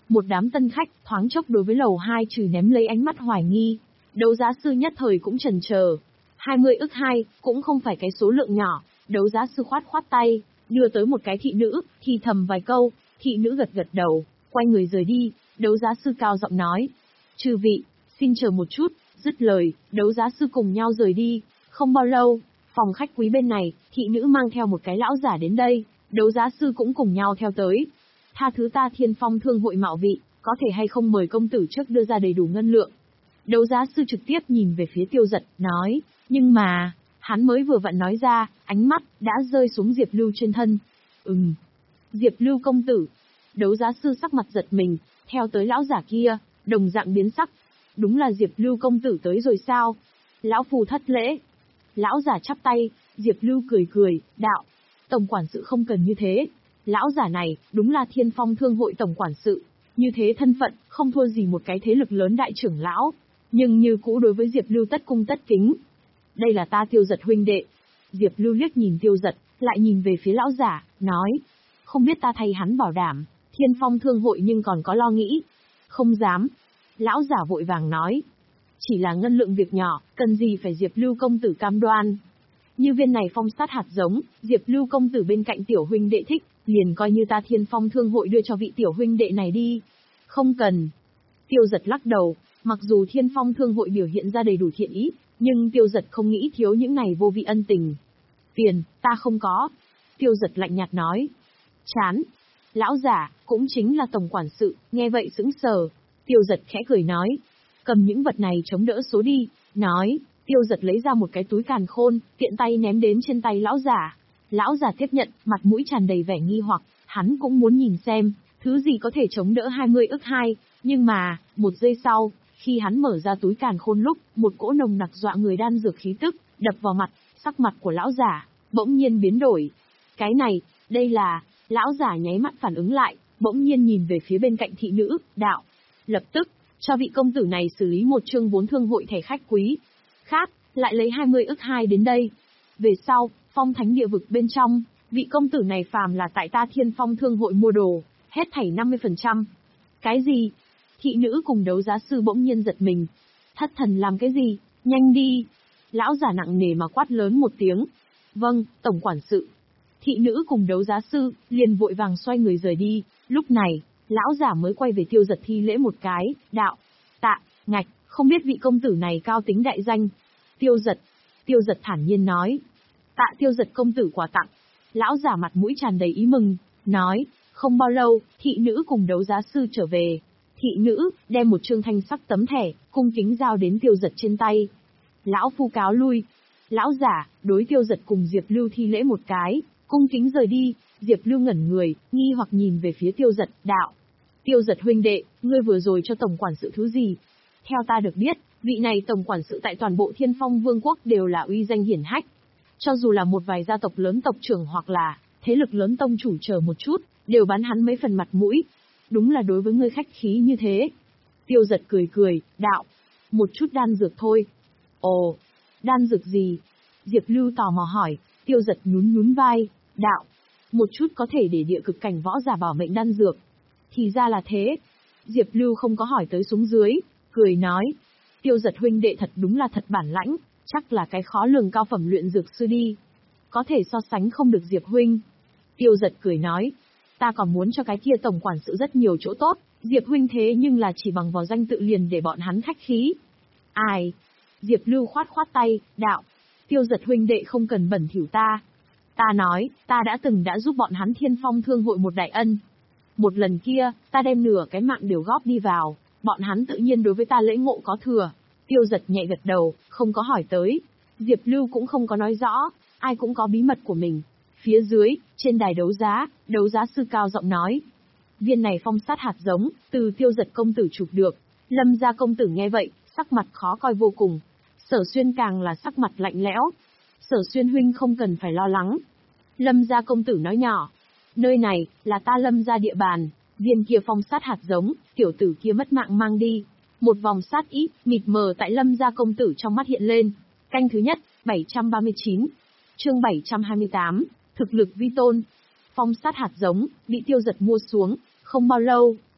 Một đám tân khách thoáng chốc đối với lầu hai trừ ném lấy ánh mắt hoài nghi. Đấu giá sư nhất thời cũng chần chờ. hai mươi ức hai cũng không phải cái số lượng nhỏ. Đấu giá sư khoát khoát tay, đưa tới một cái thị nữ, thì thầm vài câu. Thị nữ gật gật đầu, quay người rời đi. Đấu giá sư cao giọng nói: "Chư vị, xin chờ một chút." Dứt lời, đấu giá sư cùng nhau rời đi. Không bao lâu, phòng khách quý bên này, thị nữ mang theo một cái lão giả đến đây. Đấu giá sư cũng cùng nhau theo tới. "Tha thứ ta Thiên Phong Thương hội mạo vị, có thể hay không mời công tử trước đưa ra đầy đủ ngân lượng?" Đấu giá sư trực tiếp nhìn về phía Tiêu Dật, nói, nhưng mà, hắn mới vừa vặn nói ra, ánh mắt đã rơi xuống Diệp Lưu trên thân. Ừm, Diệp Lưu công tử. Đấu giá sư sắc mặt giật mình, theo tới lão giả kia, đồng dạng biến sắc. Đúng là Diệp Lưu công tử tới rồi sao? Lão phù thất lễ. Lão giả chắp tay, Diệp Lưu cười cười, đạo, tổng quản sự không cần như thế. Lão giả này, đúng là Thiên Phong Thương hội tổng quản sự. Như thế thân phận, không thua gì một cái thế lực lớn đại trưởng lão. Nhưng như cũ đối với Diệp Lưu tất cung tất kính. Đây là ta Tiêu Dật huynh đệ. Diệp Lưu liếc nhìn Tiêu Dật, lại nhìn về phía lão giả, nói, không biết ta thay hắn bảo đảm, Thiên Phong Thương hội nhưng còn có lo nghĩ. Không dám. Lão giả vội vàng nói, chỉ là ngân lượng việc nhỏ, cần gì phải Diệp Lưu công tử cam đoan. Như viên này phong sát hạt giống, Diệp Lưu công tử bên cạnh tiểu huynh đệ thích, liền coi như ta Thiên Phong Thương hội đưa cho vị tiểu huynh đệ này đi. Không cần. Tiêu Dật lắc đầu, mặc dù Thiên Phong Thương hội biểu hiện ra đầy đủ thiện ý, nhưng Tiêu Dật không nghĩ thiếu những này vô vị ân tình. Tiền, ta không có. Tiêu Dật lạnh nhạt nói. Chán. Lão giả, cũng chính là tổng quản sự, nghe vậy sững sờ. Tiêu Dật khẽ cười nói, cầm những vật này chống đỡ số đi, nói. Tiêu Dật lấy ra một cái túi càn khôn, tiện tay ném đến trên tay lão giả. Lão giả tiếp nhận, mặt mũi tràn đầy vẻ nghi hoặc, hắn cũng muốn nhìn xem, thứ gì có thể chống đỡ hai mươi ức hai, nhưng mà, một giây sau, khi hắn mở ra túi càn khôn lúc, một cỗ nồng nặc dọa người đan dược khí tức, đập vào mặt, sắc mặt của lão giả, bỗng nhiên biến đổi. Cái này, đây là, lão giả nháy mắt phản ứng lại, bỗng nhiên nhìn về phía bên cạnh thị nữ, đạo. Lập tức, cho vị công tử này xử lý một chương vốn thương hội thẻ khách quý. Khác, lại lấy hai mươi ức hai đến đây. Về sau, phong thánh địa vực bên trong, vị công tử này phàm là tại ta Thiên Phong Thương hội mua đồ, hết thảy năm mươi phần trăm. Cái gì? Thị nữ cùng đấu giá sư bỗng nhiên giật mình. Thất thần làm cái gì? Nhanh đi! Lão giả nặng nề mà quát lớn một tiếng. Vâng, tổng quản sự. Thị nữ cùng đấu giá sư, liền vội vàng xoay người rời đi. Lúc này, lão giả mới quay về Tiêu Dật thi lễ một cái, đạo. Tạ, ngạch, không biết vị công tử này cao tính đại danh. Tiêu Dật. Tiêu Dật thản nhiên nói. Tạ Tiêu Dật công tử quà tặng. Lão giả mặt mũi tràn đầy ý mừng, nói. Không bao lâu, thị nữ cùng đấu giá sư trở về. Thị nữ, đem một trương thanh sắc tấm thẻ, cung kính giao đến Tiêu Dật trên tay. Lão phu cáo lui. Lão giả, đối Tiêu Dật cùng Diệp Lưu thi lễ một cái, cung kính rời đi. Diệp Lưu ngẩn người, nghi hoặc nhìn về phía Tiêu Dật, đạo. Tiêu Dật huynh đệ, ngươi vừa rồi cho tổng quản sự thứ gì? Theo ta được biết, vị này tổng quản sự tại toàn bộ Thiên Phong Vương quốc đều là uy danh hiển hách. Cho dù là một vài gia tộc lớn tộc trưởng hoặc là thế lực lớn tông chủ chờ một chút, đều bán hắn mấy phần mặt mũi. Đúng là đối với ngươi khách khí như thế. Tiêu Dật cười cười, đạo. Một chút đan dược thôi. Ồ, đan dược gì? Diệp Lưu tò mò hỏi. Tiêu Dật nhún nhún vai, đạo. Một chút có thể để địa cực cảnh võ giả bảo mệnh đan dược. Thì ra là thế. Diệp Lưu không có hỏi tới xuống dưới, cười nói. Tiêu Dật huynh đệ thật đúng là thật bản lãnh, chắc là cái khó lường cao phẩm luyện dược sư đi. Có thể so sánh không được Diệp huynh. Tiêu Dật cười nói. Ta còn muốn cho cái kia tổng quản sự rất nhiều chỗ tốt, Diệp huynh thế nhưng là chỉ bằng vào danh tự liền để bọn hắn khách khí. Ai? Diệp Lưu khoát khoát tay, đạo. Tiêu Dật huynh đệ không cần bẩn thỉu ta. Ta nói, ta đã từng đã giúp bọn hắn Thiên Phong Thương hội một đại ân. Một lần kia, ta đem nửa cái mạng đều góp đi vào, bọn hắn tự nhiên đối với ta lễ ngộ có thừa. Tiêu Dật nhẹ gật đầu, không có hỏi tới. Diệp Lưu cũng không có nói rõ, ai cũng có bí mật của mình. Phía dưới, trên đài đấu giá, đấu giá sư cao giọng nói. Viên này phong sát hạt giống, từ Tiêu Dật công tử chụp được. Lâm gia công tử nghe vậy, sắc mặt khó coi vô cùng. Sở Xuyên càng là sắc mặt lạnh lẽo. Sở Xuyên huynh không cần phải lo lắng. Lâm gia công tử nói nhỏ. Nơi này, là ta Lâm gia địa bàn. Viên kia phong sát hạt giống, tiểu tử kia mất mạng mang đi. Một vòng sát ý, mịt mờ tại Lâm gia công tử trong mắt hiện lên. Canh thứ nhất, bảy trăm ba mươi chín. Chương bảy trăm hai mươi tám. Thực lực vi tôn. Phong sát hạt giống, bị Tiêu Dật mua xuống. Không bao lâu,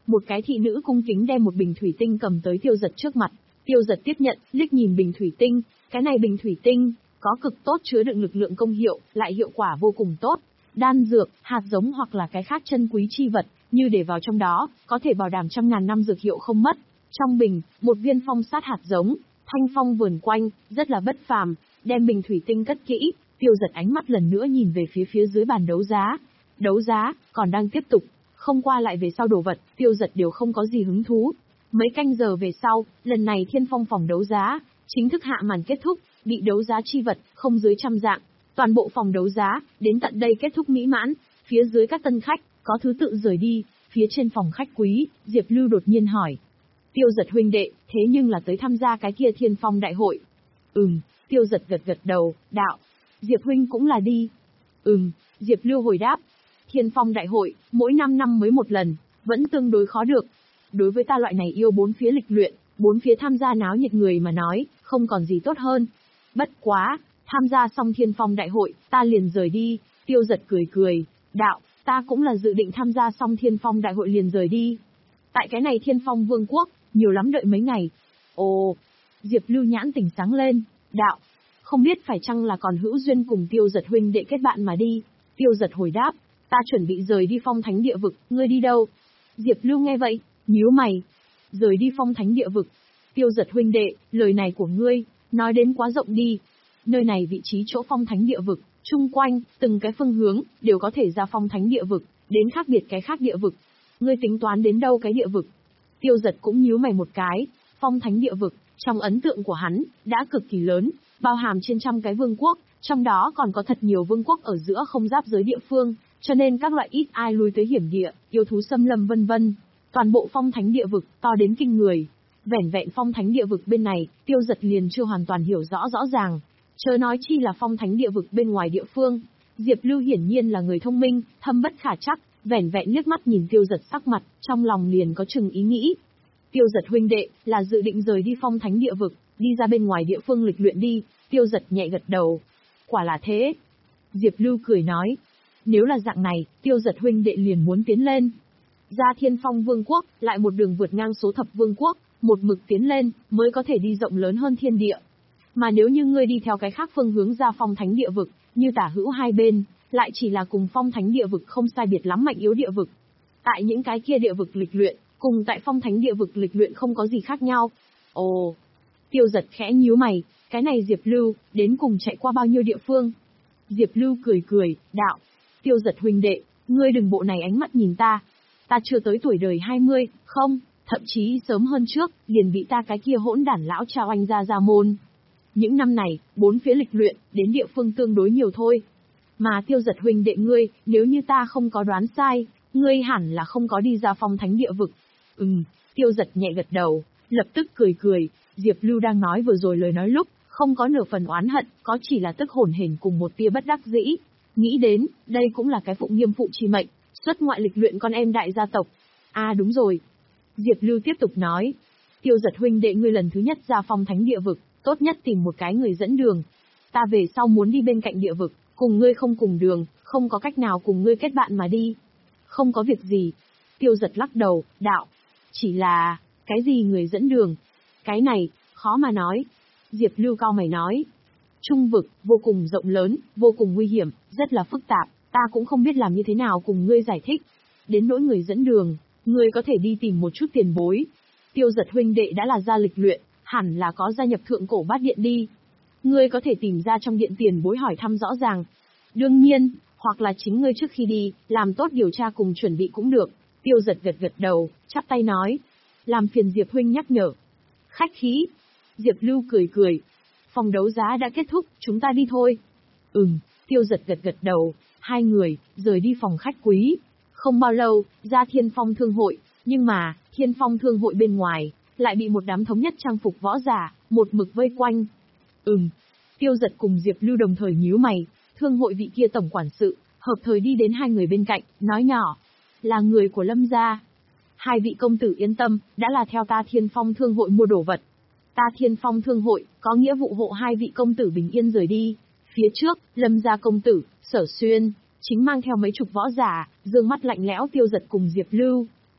Một cái thị nữ cung kính đem một bình thủy tinh cầm tới Tiêu Giật trước mặt. Tiêu Giật tiếp nhận, liếc nhìn bình thủy tinh, cái này bình thủy tinh có cực tốt chứa đựng lực lượng công hiệu, lại hiệu quả vô cùng tốt. Đan dược, hạt giống hoặc là cái khác chân quý chi vật, như để vào trong đó, có thể bảo đảm trăm ngàn năm dược hiệu không mất. Trong bình, một viên phong sát hạt giống, thanh phong vườn quanh, rất là bất phàm, đem bình thủy tinh cất kỹ, Tiêu Giật ánh mắt lần nữa nhìn về phía phía dưới bàn đấu giá. Đấu giá, còn đang tiếp tục, không qua lại về sau đồ vật, Tiêu Giật đều không có gì hứng thú. Mấy canh giờ về sau, lần này Thiên Phong phòng đấu giá, chính thức hạ màn kết thúc, bị đấu giá chi vật, không dưới trăm dạng. Toàn bộ phòng đấu giá, đến tận đây kết thúc mỹ mãn, phía dưới các tân khách, có thứ tự rời đi, phía trên phòng khách quý, Diệp Lưu đột nhiên hỏi. Tiêu Giật huynh đệ, thế nhưng là tới tham gia cái kia Thiên Phong đại hội. Ừm, Tiêu Giật gật gật đầu, đạo. Diệp huynh cũng là đi. Ừm, Diệp Lưu hồi đáp. Thiên Phong đại hội, mỗi năm năm mới một lần, vẫn tương đối khó được. Đối với ta loại này yêu bốn phía lịch luyện, bốn phía tham gia náo nhiệt người mà nói, không còn gì tốt hơn. Bất quá, tham gia xong Thiên Phong đại hội, ta liền rời đi. Tiêu Giật cười cười, đạo, ta cũng là dự định tham gia xong Thiên Phong đại hội liền rời đi. Tại cái này Thiên Phong vương quốc, nhiều lắm đợi mấy ngày. Ồ, Diệp Lưu nhãn tỉnh sáng lên, đạo, không biết phải chăng là còn hữu duyên cùng Tiêu Giật huynh đệ kết bạn mà đi. Tiêu Giật hồi đáp, ta chuẩn bị rời đi Phong Thánh địa vực, ngươi đi đâu? Diệp Lưu nghe vậy, nhíu mày. Rời đi Phong Thánh địa vực. Tiêu Giật huynh đệ, lời này của ngươi, nói đến quá rộng đi. Nơi này vị trí chỗ Phong Thánh địa vực, chung quanh, từng cái phương hướng, đều có thể ra Phong Thánh địa vực, đến khác biệt cái khác địa vực. Ngươi tính toán đến đâu cái địa vực? Tiêu Giật cũng nhíu mày một cái, Phong Thánh địa vực, trong ấn tượng của hắn, đã cực kỳ lớn, bao hàm trên trăm cái vương quốc, trong đó còn có thật nhiều vương quốc ở giữa không giáp giới địa phương, cho nên các loại ít ai lui tới hiểm địa, yêu thú xâm lâm vân vân. Toàn bộ Phong Thánh địa vực, to đến kinh người. Vẻn vẹn Phong Thánh địa vực bên này, Tiêu Giật liền chưa hoàn toàn hiểu rõ rõ ràng. Chớ nói chi là Phong Thánh địa vực bên ngoài địa phương. Diệp Lưu hiển nhiên là người thông minh, thâm bất khả trắc, vẻn vẹn liếc mắt nhìn Tiêu Giật sắc mặt, trong lòng liền có chừng ý nghĩ. Tiêu Giật huynh đệ, là dự định rời đi Phong Thánh địa vực, đi ra bên ngoài địa phương lịch luyện đi. Tiêu Giật nhẹ gật đầu. Quả là thế. Diệp Lưu cười nói. Nếu là dạng này, Tiêu Giật huynh đệ liền muốn tiến lên. Ra Thiên Phong vương quốc, lại một đường vượt ngang số thập vương quốc, một mực tiến lên, mới có thể đi rộng lớn hơn thiên địa. Mà nếu như ngươi đi theo cái khác phương hướng ra Phong Thánh địa vực, như tả hữu hai bên, lại chỉ là cùng Phong Thánh địa vực không sai biệt lắm mạnh yếu địa vực. Tại những cái kia địa vực lịch luyện, cùng tại Phong Thánh địa vực lịch luyện không có gì khác nhau. Ồ, Tiêu Giật khẽ nhíu mày, cái này Diệp Lưu, đến cùng chạy qua bao nhiêu địa phương? Diệp Lưu cười cười, đạo, Tiêu Giật huynh đệ, ngươi đừng bộ này ánh mắt nhìn ta. Ta chưa tới tuổi đời hai mươi, không, thậm chí sớm hơn trước, liền bị ta cái kia hỗn đản lão trao anh ra ra môn. Những năm này, bốn phía lịch luyện, đến địa phương tương đối nhiều thôi. Mà Tiêu Giật huynh đệ ngươi, nếu như ta không có đoán sai, ngươi hẳn là không có đi ra Phong Thánh địa vực. Ừm, Tiêu Giật nhẹ gật đầu, lập tức cười cười, Diệp Lưu đang nói vừa rồi lời nói lúc, không có nửa phần oán hận, có chỉ là tức hổn hển cùng một tia bất đắc dĩ. Nghĩ đến, đây cũng là cái phụng nghiêm phụ chi mệnh, xuất ngoại lịch luyện con em đại gia tộc. À đúng rồi. Diệp Lưu tiếp tục nói, Tiêu Giật huynh đệ ngươi lần thứ nhất ra Phong Thánh địa vực, tốt nhất tìm một cái người dẫn đường. Ta về sau muốn đi bên cạnh địa vực, cùng ngươi không cùng đường, không có cách nào cùng ngươi kết bạn mà đi. Không có việc gì. Tiêu Giật lắc đầu, đạo. Chỉ là, cái gì người dẫn đường? Cái này, khó mà nói. Diệp Lưu cao mày nói. Trung vực, vô cùng rộng lớn, vô cùng nguy hiểm, rất là phức tạp, ta cũng không biết làm như thế nào cùng ngươi giải thích. Đến nỗi người dẫn đường, ngươi có thể đi tìm một chút tiền bối. Tiêu Giật huynh đệ đã là gia lịch luyện, hẳn là có gia nhập thượng cổ bát điện đi. Ngươi có thể tìm ra trong điện tiền bối hỏi thăm rõ ràng. Đương nhiên, hoặc là chính ngươi trước khi đi, làm tốt điều tra cùng chuẩn bị cũng được. Tiêu Giật gật gật đầu, chắp tay nói. Làm phiền Diệp huynh nhắc nhở. Khách khí. Diệp Lưu cười cười. Phòng đấu giá đã kết thúc, chúng ta đi thôi. Ừm, Tiêu Giật gật gật đầu, hai người, rời đi phòng khách quý. Không bao lâu, ra Thiên Phong thương hội, nhưng mà, Thiên Phong thương hội bên ngoài, lại bị một đám thống nhất trang phục võ giả, một mực vây quanh. Ừm, Tiêu Giật cùng Diệp Lưu đồng thời nhíu mày, thương hội vị kia tổng quản sự, hợp thời đi đến hai người bên cạnh, nói nhỏ. Là người của Lâm gia. Hai vị công tử yên tâm, đã là theo ta Thiên Phong thương hội mua đồ vật. Ta Thiên Phong thương hội, có nghĩa vụ hộ hai vị công tử bình yên rời đi. Phía trước, Lâm gia công tử, Sở Xuyên, chính mang theo mấy chục võ giả, dương mắt lạnh lẽo Tiêu Giật cùng Diệp Lưu.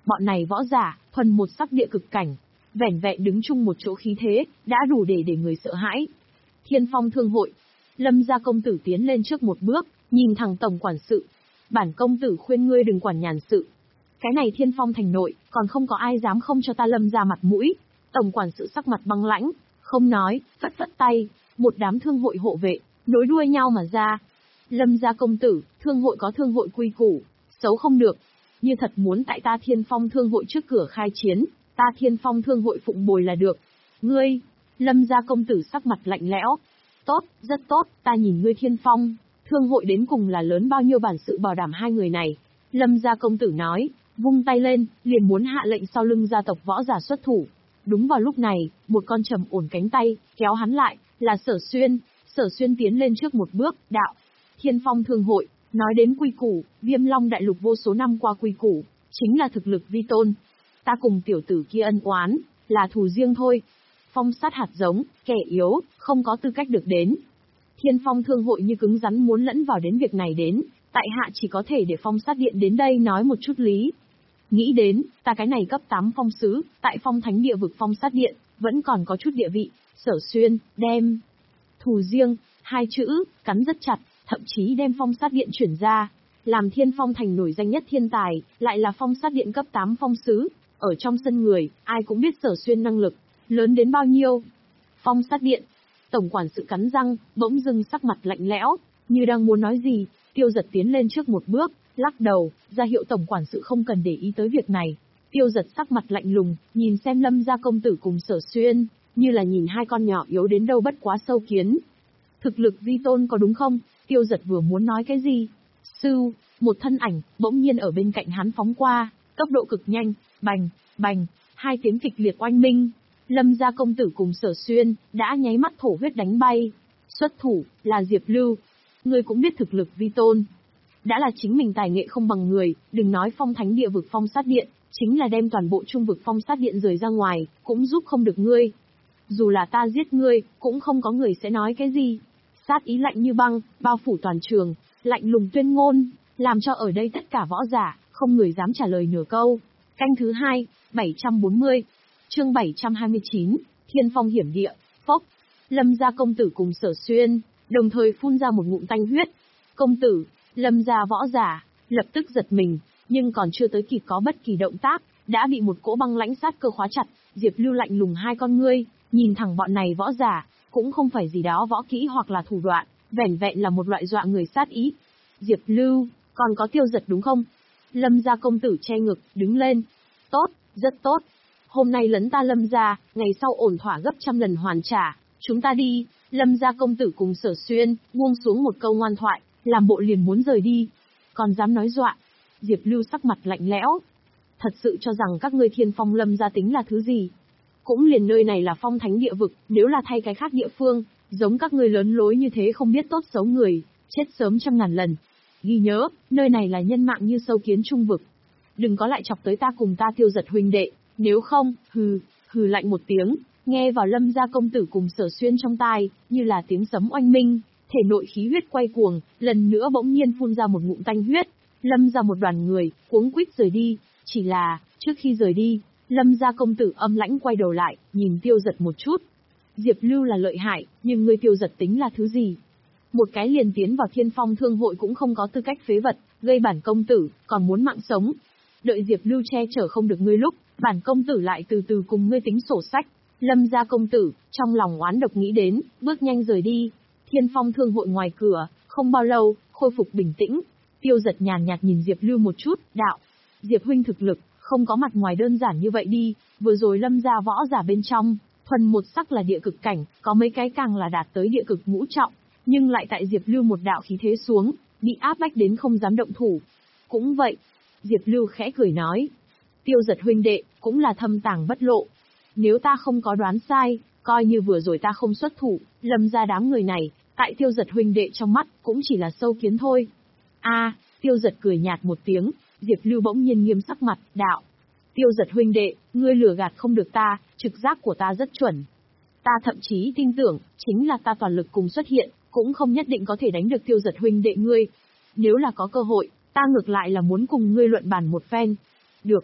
Bọn này võ giả, thuần một sắc địa cực cảnh, vẻn vẹn đứng chung một chỗ khí thế, đã đủ để để người sợ hãi. Thiên Phong Thương hội. Lâm gia công tử tiến lên trước một bước, nhìn thẳng tổng quản sự. Bản công tử khuyên ngươi đừng quản nhàn sự. Cái này Thiên Phong thành nội, còn không có ai dám không cho ta Lâm gia mặt mũi. Tổng quản sự sắc mặt băng lãnh, không nói, phất phất tay, một đám thương hội hộ vệ, nối đuôi nhau mà ra. Lâm gia công tử, thương hội có thương hội quy củ, xấu không được. Như thật muốn tại ta Thiên Phong thương hội trước cửa khai chiến, ta Thiên Phong thương hội phụng bồi là được. Ngươi, Lâm gia công tử sắc mặt lạnh lẽo. Tốt, rất tốt, ta nhìn ngươi Thiên Phong thương hội đến cùng là lớn bao nhiêu bản sự bảo đảm hai người này. Lâm gia công tử nói, vung tay lên, liền muốn hạ lệnh sau lưng gia tộc võ giả xuất thủ. Đúng vào lúc này, một con trầm ổn cánh tay, kéo hắn lại, là Sở Xuyên. Sở Xuyên tiến lên trước một bước, đạo. Thiên Phong thương hội, nói đến quy củ, Viêm Long đại lục vô số năm qua quy củ, chính là thực lực vi tôn. Ta cùng tiểu tử kia ân oán, là thù riêng thôi. Phong sát hạt giống, kẻ yếu, không có tư cách được đến. Thiên Phong thương hội như cứng rắn muốn lẫn vào đến việc này đến, tại hạ chỉ có thể để Phong sát điện đến đây nói một chút lý. Nghĩ đến, ta cái này cấp tám phong sứ, tại phong thánh địa vực Phong sát điện, vẫn còn có chút địa vị. Sở Xuyên, đem thù riêng, hai chữ, cắn rất chặt, thậm chí đem Phong sát điện chuyển ra. Làm Thiên Phong thành nổi danh nhất thiên tài, lại là Phong sát điện cấp tám phong sứ. Ở trong sân người, ai cũng biết Sở Xuyên năng lực, lớn đến bao nhiêu. Phong sát điện, tổng quản sự cắn răng, bỗng dưng sắc mặt lạnh lẽo, như đang muốn nói gì, Tiêu Giật tiến lên trước một bước, lắc đầu, ra hiệu tổng quản sự không cần để ý tới việc này. Tiêu Giật sắc mặt lạnh lùng, nhìn xem Lâm gia công tử cùng Sở Xuyên, như là nhìn hai con nhỏ yếu đến đâu bất quá sâu kiến. Thực lực vi tôn có đúng không? Tiêu Giật vừa muốn nói cái gì? Sưu, một thân ảnh, bỗng nhiên ở bên cạnh hắn phóng qua, tốc độ cực nhanh, bành, bành, hai tiếng kịch liệt oanh minh. Lâm gia công tử cùng Sở Xuyên, đã nháy mắt thổ huyết đánh bay. Xuất thủ, là Diệp Lưu. Ngươi cũng biết thực lực vi tôn. Đã là chính mình tài nghệ không bằng người, đừng nói phong thánh địa vực Phong sát điện, chính là đem toàn bộ trung vực Phong sát điện rời ra ngoài, cũng giúp không được ngươi. Dù là ta giết ngươi, cũng không có người sẽ nói cái gì. Sát ý lạnh như băng, bao phủ toàn trường, lạnh lùng tuyên ngôn, làm cho ở đây tất cả võ giả, không người dám trả lời nửa câu. Canh thứ hai, bảy trăm bốn mươi. Chương bảy trăm hai mươi chín, Thiên Phong hiểm địa, phốc. Lâm gia công tử cùng Sở Xuyên, đồng thời phun ra một ngụm tanh huyết. Công tử, Lâm gia võ giả, lập tức giật mình, nhưng còn chưa tới kịp có bất kỳ động tác, đã bị một cỗ băng lãnh sát cơ khóa chặt. Diệp Lưu lạnh lùng hai con ngươi, nhìn thẳng bọn này võ giả, cũng không phải gì đó võ kỹ hoặc là thủ đoạn, vẻn vẹn là một loại dọa người sát ý. Diệp Lưu, còn có Tiêu Giật đúng không? Lâm gia công tử che ngực, đứng lên. Tốt, rất tốt. Hôm nay lấn ta Lâm gia, ngày sau ổn thỏa gấp trăm lần hoàn trả. Chúng ta đi. Lâm gia công tử cùng Sở Xuyên, buông xuống một câu ngoan thoại, làm bộ liền muốn rời đi. Còn dám nói dọa. Diệp Lưu sắc mặt lạnh lẽo. Thật sự cho rằng các ngươi Thiên Phong Lâm gia tính là thứ gì? Cũng liền nơi này là phong thánh địa vực, nếu là thay cái khác địa phương, giống các ngươi lớn lối như thế không biết tốt xấu người, chết sớm trăm ngàn lần. Ghi nhớ, nơi này là nhân mạng như sâu kiến trung vực. Đừng có lại chọc tới ta cùng ta Tiêu Giật huynh đệ, nếu không, hừ, hừ lạnh một tiếng, nghe vào Lâm gia công tử cùng Sở Xuyên trong tai, như là tiếng sấm oanh minh, thể nội khí huyết quay cuồng, lần nữa bỗng nhiên phun ra một ngụm tanh huyết. Lâm gia một đoàn người, cuống quýt rời đi, chỉ là, trước khi rời đi, Lâm gia công tử âm lãnh quay đầu lại, nhìn Tiêu Giật một chút. Diệp Lưu là lợi hại, nhưng ngươi Tiêu Giật tính là thứ gì? Một cái liền tiến vào Thiên Phong thương hội cũng không có tư cách phế vật, gây bản công tử, còn muốn mạng sống. Đợi Diệp Lưu che chở không được ngươi lúc, bản công tử lại từ từ cùng ngươi tính sổ sách. Lâm gia công tử, trong lòng oán độc nghĩ đến, bước nhanh rời đi. Thiên Phong thương hội ngoài cửa, không bao lâu, khôi phục bình tĩnh. Tiêu Giật nhàn nhạt nhìn Diệp Lưu một chút, đạo. Diệp huynh thực lực, không có mặt ngoài đơn giản như vậy đi, vừa rồi Lâm gia võ giả bên trong, thuần một sắc là địa cực cảnh, có mấy cái càng là đạt tới địa cực ngũ trọng, nhưng lại tại Diệp Lưu một đạo khí thế xuống, bị áp bách đến không dám động thủ. Cũng vậy, Diệp Lưu khẽ cười nói, Tiêu Giật huynh đệ, cũng là thâm tàng bất lộ. Nếu ta không có đoán sai, coi như vừa rồi ta không xuất thủ, Lâm gia đám người này, tại Tiêu Giật huynh đệ trong mắt, cũng chỉ là sâu kiến thôi. A, Tiêu Giật cười nhạt một tiếng, Diệp Lưu bỗng nhiên nghiêm sắc mặt, đạo. Tiêu Giật huynh đệ, ngươi lừa gạt không được ta, trực giác của ta rất chuẩn. Ta thậm chí tin tưởng, chính là ta toàn lực cùng xuất hiện, cũng không nhất định có thể đánh được Tiêu Giật huynh đệ ngươi. Nếu là có cơ hội, ta ngược lại là muốn cùng ngươi luận bàn một phen. Được.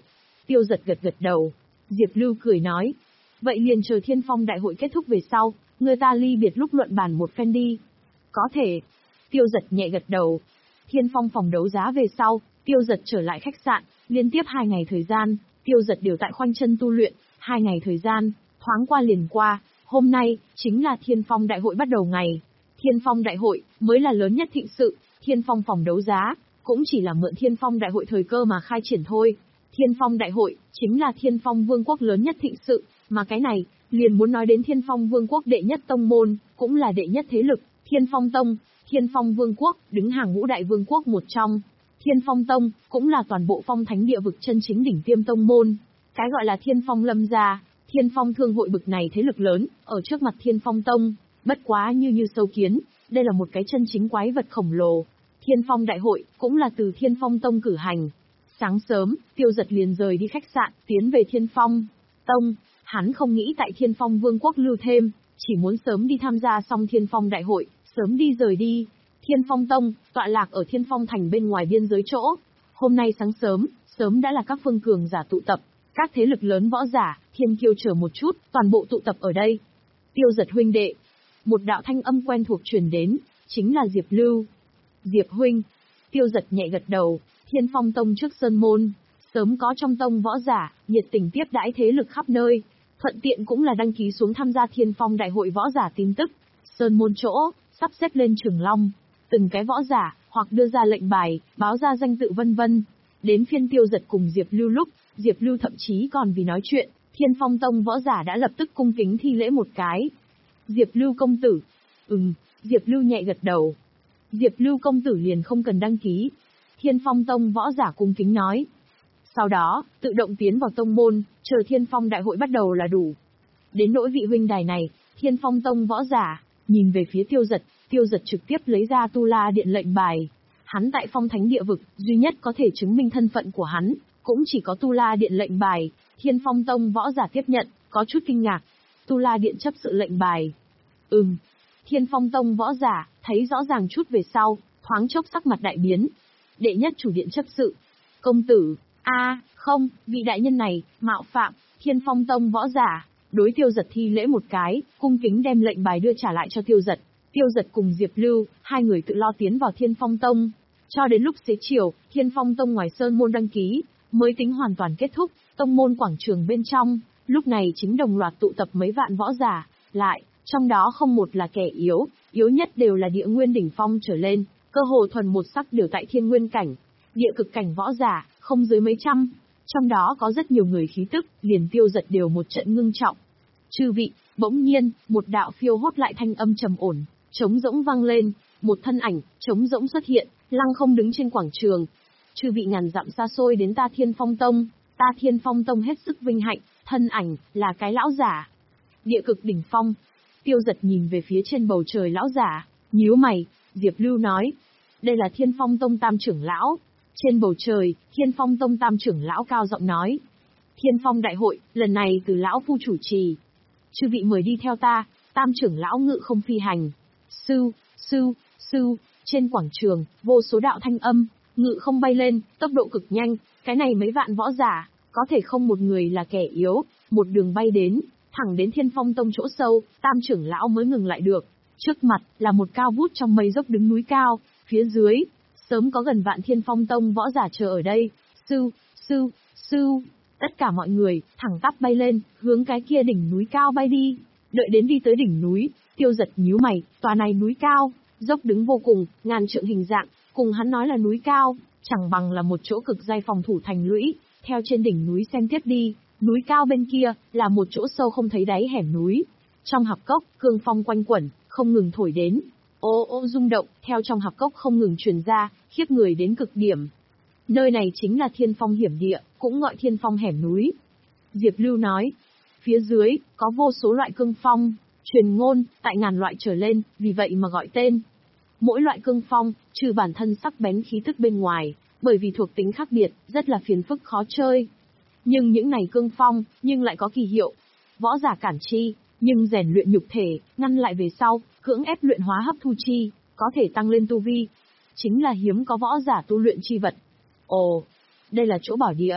Tiêu Dật gật gật đầu. Diệp Lưu cười nói. Vậy liền chờ Thiên Phong đại hội kết thúc về sau, người ta ly biệt lúc luận bàn một phen đi. Có thể. Tiêu Dật nhẹ gật đầu. Thiên Phong phòng đấu giá về sau, Tiêu Dật trở lại khách sạn, liên tiếp hai ngày thời gian, Tiêu Dật đều tại khoanh chân tu luyện, hai ngày thời gian, thoáng qua liền qua, hôm nay, chính là Thiên Phong đại hội bắt đầu ngày. Thiên Phong đại hội, mới là lớn nhất thịnh sự, Thiên Phong phòng đấu giá, cũng chỉ là mượn Thiên Phong đại hội thời cơ mà khai triển thôi. Thiên Phong đại hội, chính là Thiên Phong vương quốc lớn nhất thịnh sự, mà cái này, liền muốn nói đến Thiên Phong vương quốc đệ nhất tông môn, cũng là đệ nhất thế lực, Thiên Phong Tông. Thiên Phong vương quốc, đứng hàng ngũ đại vương quốc một trong. Thiên Phong Tông, cũng là toàn bộ phong thánh địa vực chân chính đỉnh tiêm tông môn. Cái gọi là Thiên Phong lâm gia, Thiên Phong thương hội bực này thế lực lớn, ở trước mặt Thiên Phong Tông, bất quá như như sâu kiến, đây là một cái chân chính quái vật khổng lồ. Thiên Phong đại hội, cũng là từ Thiên Phong Tông cử hành. Sáng sớm, Tiêu Dật liền rời đi khách sạn, tiến về Thiên Phong Tông. Hắn không nghĩ tại Thiên Phong vương quốc lưu thêm, chỉ muốn sớm đi tham gia xong Thiên Phong đại hội, sớm đi rời đi. Thiên Phong Tông, tọa lạc ở Thiên Phong thành bên ngoài biên giới chỗ. Hôm nay sáng sớm, sớm đã là các phương cường giả tụ tập, các thế lực lớn võ giả, thiên kiêu chờ một chút, toàn bộ tụ tập ở đây. Tiêu Dật huynh đệ. Một đạo thanh âm quen thuộc truyền đến, chính là Diệp Lưu. Diệp huynh. Tiêu Dật nhẹ gật đầu, Thiên Phong Tông trước sơn môn, sớm có trong tông võ giả, nhiệt tình tiếp đãi thế lực khắp nơi, thuận tiện cũng là đăng ký xuống tham gia Thiên Phong đại hội võ giả tin tức. Sơn môn chỗ, sắp xếp lên trường long, từng cái võ giả, hoặc đưa ra lệnh bài, báo ra danh tự vân vân. Đến phiên Tiêu Dật cùng Diệp Lưu lúc, Diệp Lưu thậm chí còn vì nói chuyện, Thiên Phong Tông võ giả đã lập tức cung kính thi lễ một cái. Diệp Lưu công tử. Ừm, Diệp Lưu nhẹ gật đầu. Diệp Lưu công tử liền không cần đăng ký. Thiên Phong Tông võ giả cung kính nói. Sau đó, tự động tiến vào tông môn, chờ Thiên Phong đại hội bắt đầu là đủ. Đến nỗi vị huynh đài này, Thiên Phong Tông võ giả, nhìn về phía Tiêu Dật, Tiêu Dật trực tiếp lấy ra Tu La Điện lệnh bài. Hắn tại phong thánh địa vực, duy nhất có thể chứng minh thân phận của hắn, cũng chỉ có Tu La Điện lệnh bài. Thiên Phong Tông võ giả tiếp nhận, có chút kinh ngạc. Tu La Điện chấp sự lệnh bài. Ừm. Thiên Phong Tông võ giả, thấy rõ ràng chút về sau, thoáng chốc sắc mặt đại biến. Đệ nhất chủ điện chấp sự. Công tử. A, không, vị đại nhân này, mạo phạm, Thiên Phong Tông võ giả. Đối Tiêu Dật thi lễ một cái, cung kính đem lệnh bài đưa trả lại cho Tiêu Dật. Tiêu Dật cùng Diệp Lưu, hai người tự lo tiến vào Thiên Phong Tông. Cho đến lúc xế chiều, Thiên Phong Tông ngoài sơn môn đăng ký, mới tính hoàn toàn kết thúc. Tông môn quảng trường bên trong, lúc này chính đồng loạt tụ tập mấy vạn võ giả, lại, trong đó không một là kẻ yếu, yếu nhất đều là địa nguyên đỉnh phong trở lên, cơ hồ thuần một sắc đều tại thiên nguyên cảnh, địa cực cảnh võ giả, không dưới mấy trăm. Trong đó có rất nhiều người khí tức, liền Tiêu Dật đều một trận ngưng trọng. Chư vị, bỗng nhiên, một đạo phiêu hốt lại thanh âm trầm ổn, trống rỗng vang lên, một thân ảnh, trống rỗng xuất hiện, lăng không đứng trên quảng trường. Chư vị ngàn dặm xa xôi đến ta Thiên Phong Tông, ta Thiên Phong Tông hết sức vinh hạnh, thân ảnh, là cái lão giả. Địa cực đỉnh phong. Tiêu Dật nhìn về phía trên bầu trời lão giả, nhíu mày, Diệp Lưu nói. Đây là Thiên Phong Tông tam trưởng lão. Trên bầu trời, Thiên Phong Tông tam trưởng lão cao giọng nói. Thiên Phong đại hội, lần này từ lão phu chủ trì. Chư vị mời đi theo ta, tam trưởng lão ngự không phi hành. Sư, sư, sư, trên quảng trường, vô số đạo thanh âm, ngự không bay lên, tốc độ cực nhanh, cái này mấy vạn võ giả, có thể không một người là kẻ yếu, một đường bay đến, thẳng đến Thiên Phong Tông chỗ sâu, tam trưởng lão mới ngừng lại được. Trước mặt, là một cao vút trong mây dốc đứng núi cao, phía dưới, sớm có gần vạn Thiên Phong Tông võ giả chờ ở đây. Sư, sư, sư, tất cả mọi người, thẳng tắp bay lên, hướng cái kia đỉnh núi cao bay đi. Đợi đến đi tới đỉnh núi, Tiêu Dật nhíu mày, tòa này núi cao, dốc đứng vô cùng, ngàn trượng hình dạng, cùng hắn nói là núi cao, chẳng bằng là một chỗ cực dai phòng thủ thành lũy. Theo trên đỉnh núi xem tiếp đi, núi cao bên kia, là một chỗ sâu không thấy đáy hẻm núi. Trong hạp cốc, cương phong quanh quẩn, không ngừng thổi đến. Ô ô rung động, theo trong hạp cốc không ngừng truyền ra, khiếp người đến cực điểm. Nơi này chính là Thiên Phong hiểm địa, cũng gọi Thiên Phong hẻm núi. Diệp Lưu nói, phía dưới, có vô số loại cương phong, truyền ngôn, tại ngàn loại trở lên, vì vậy mà gọi tên. Mỗi loại cương phong, trừ bản thân sắc bén khí tức bên ngoài, bởi vì thuộc tính khác biệt, rất là phiền phức khó chơi. Nhưng những này cương phong, nhưng lại có kỳ hiệu. Võ giả cản chi, nhưng rèn luyện nhục thể, ngăn lại về sau, cưỡng ép luyện hóa hấp thu chi, có thể tăng lên tu vi. Chính là hiếm có võ giả tu luyện chi vật. Ồ, đây là chỗ bảo địa.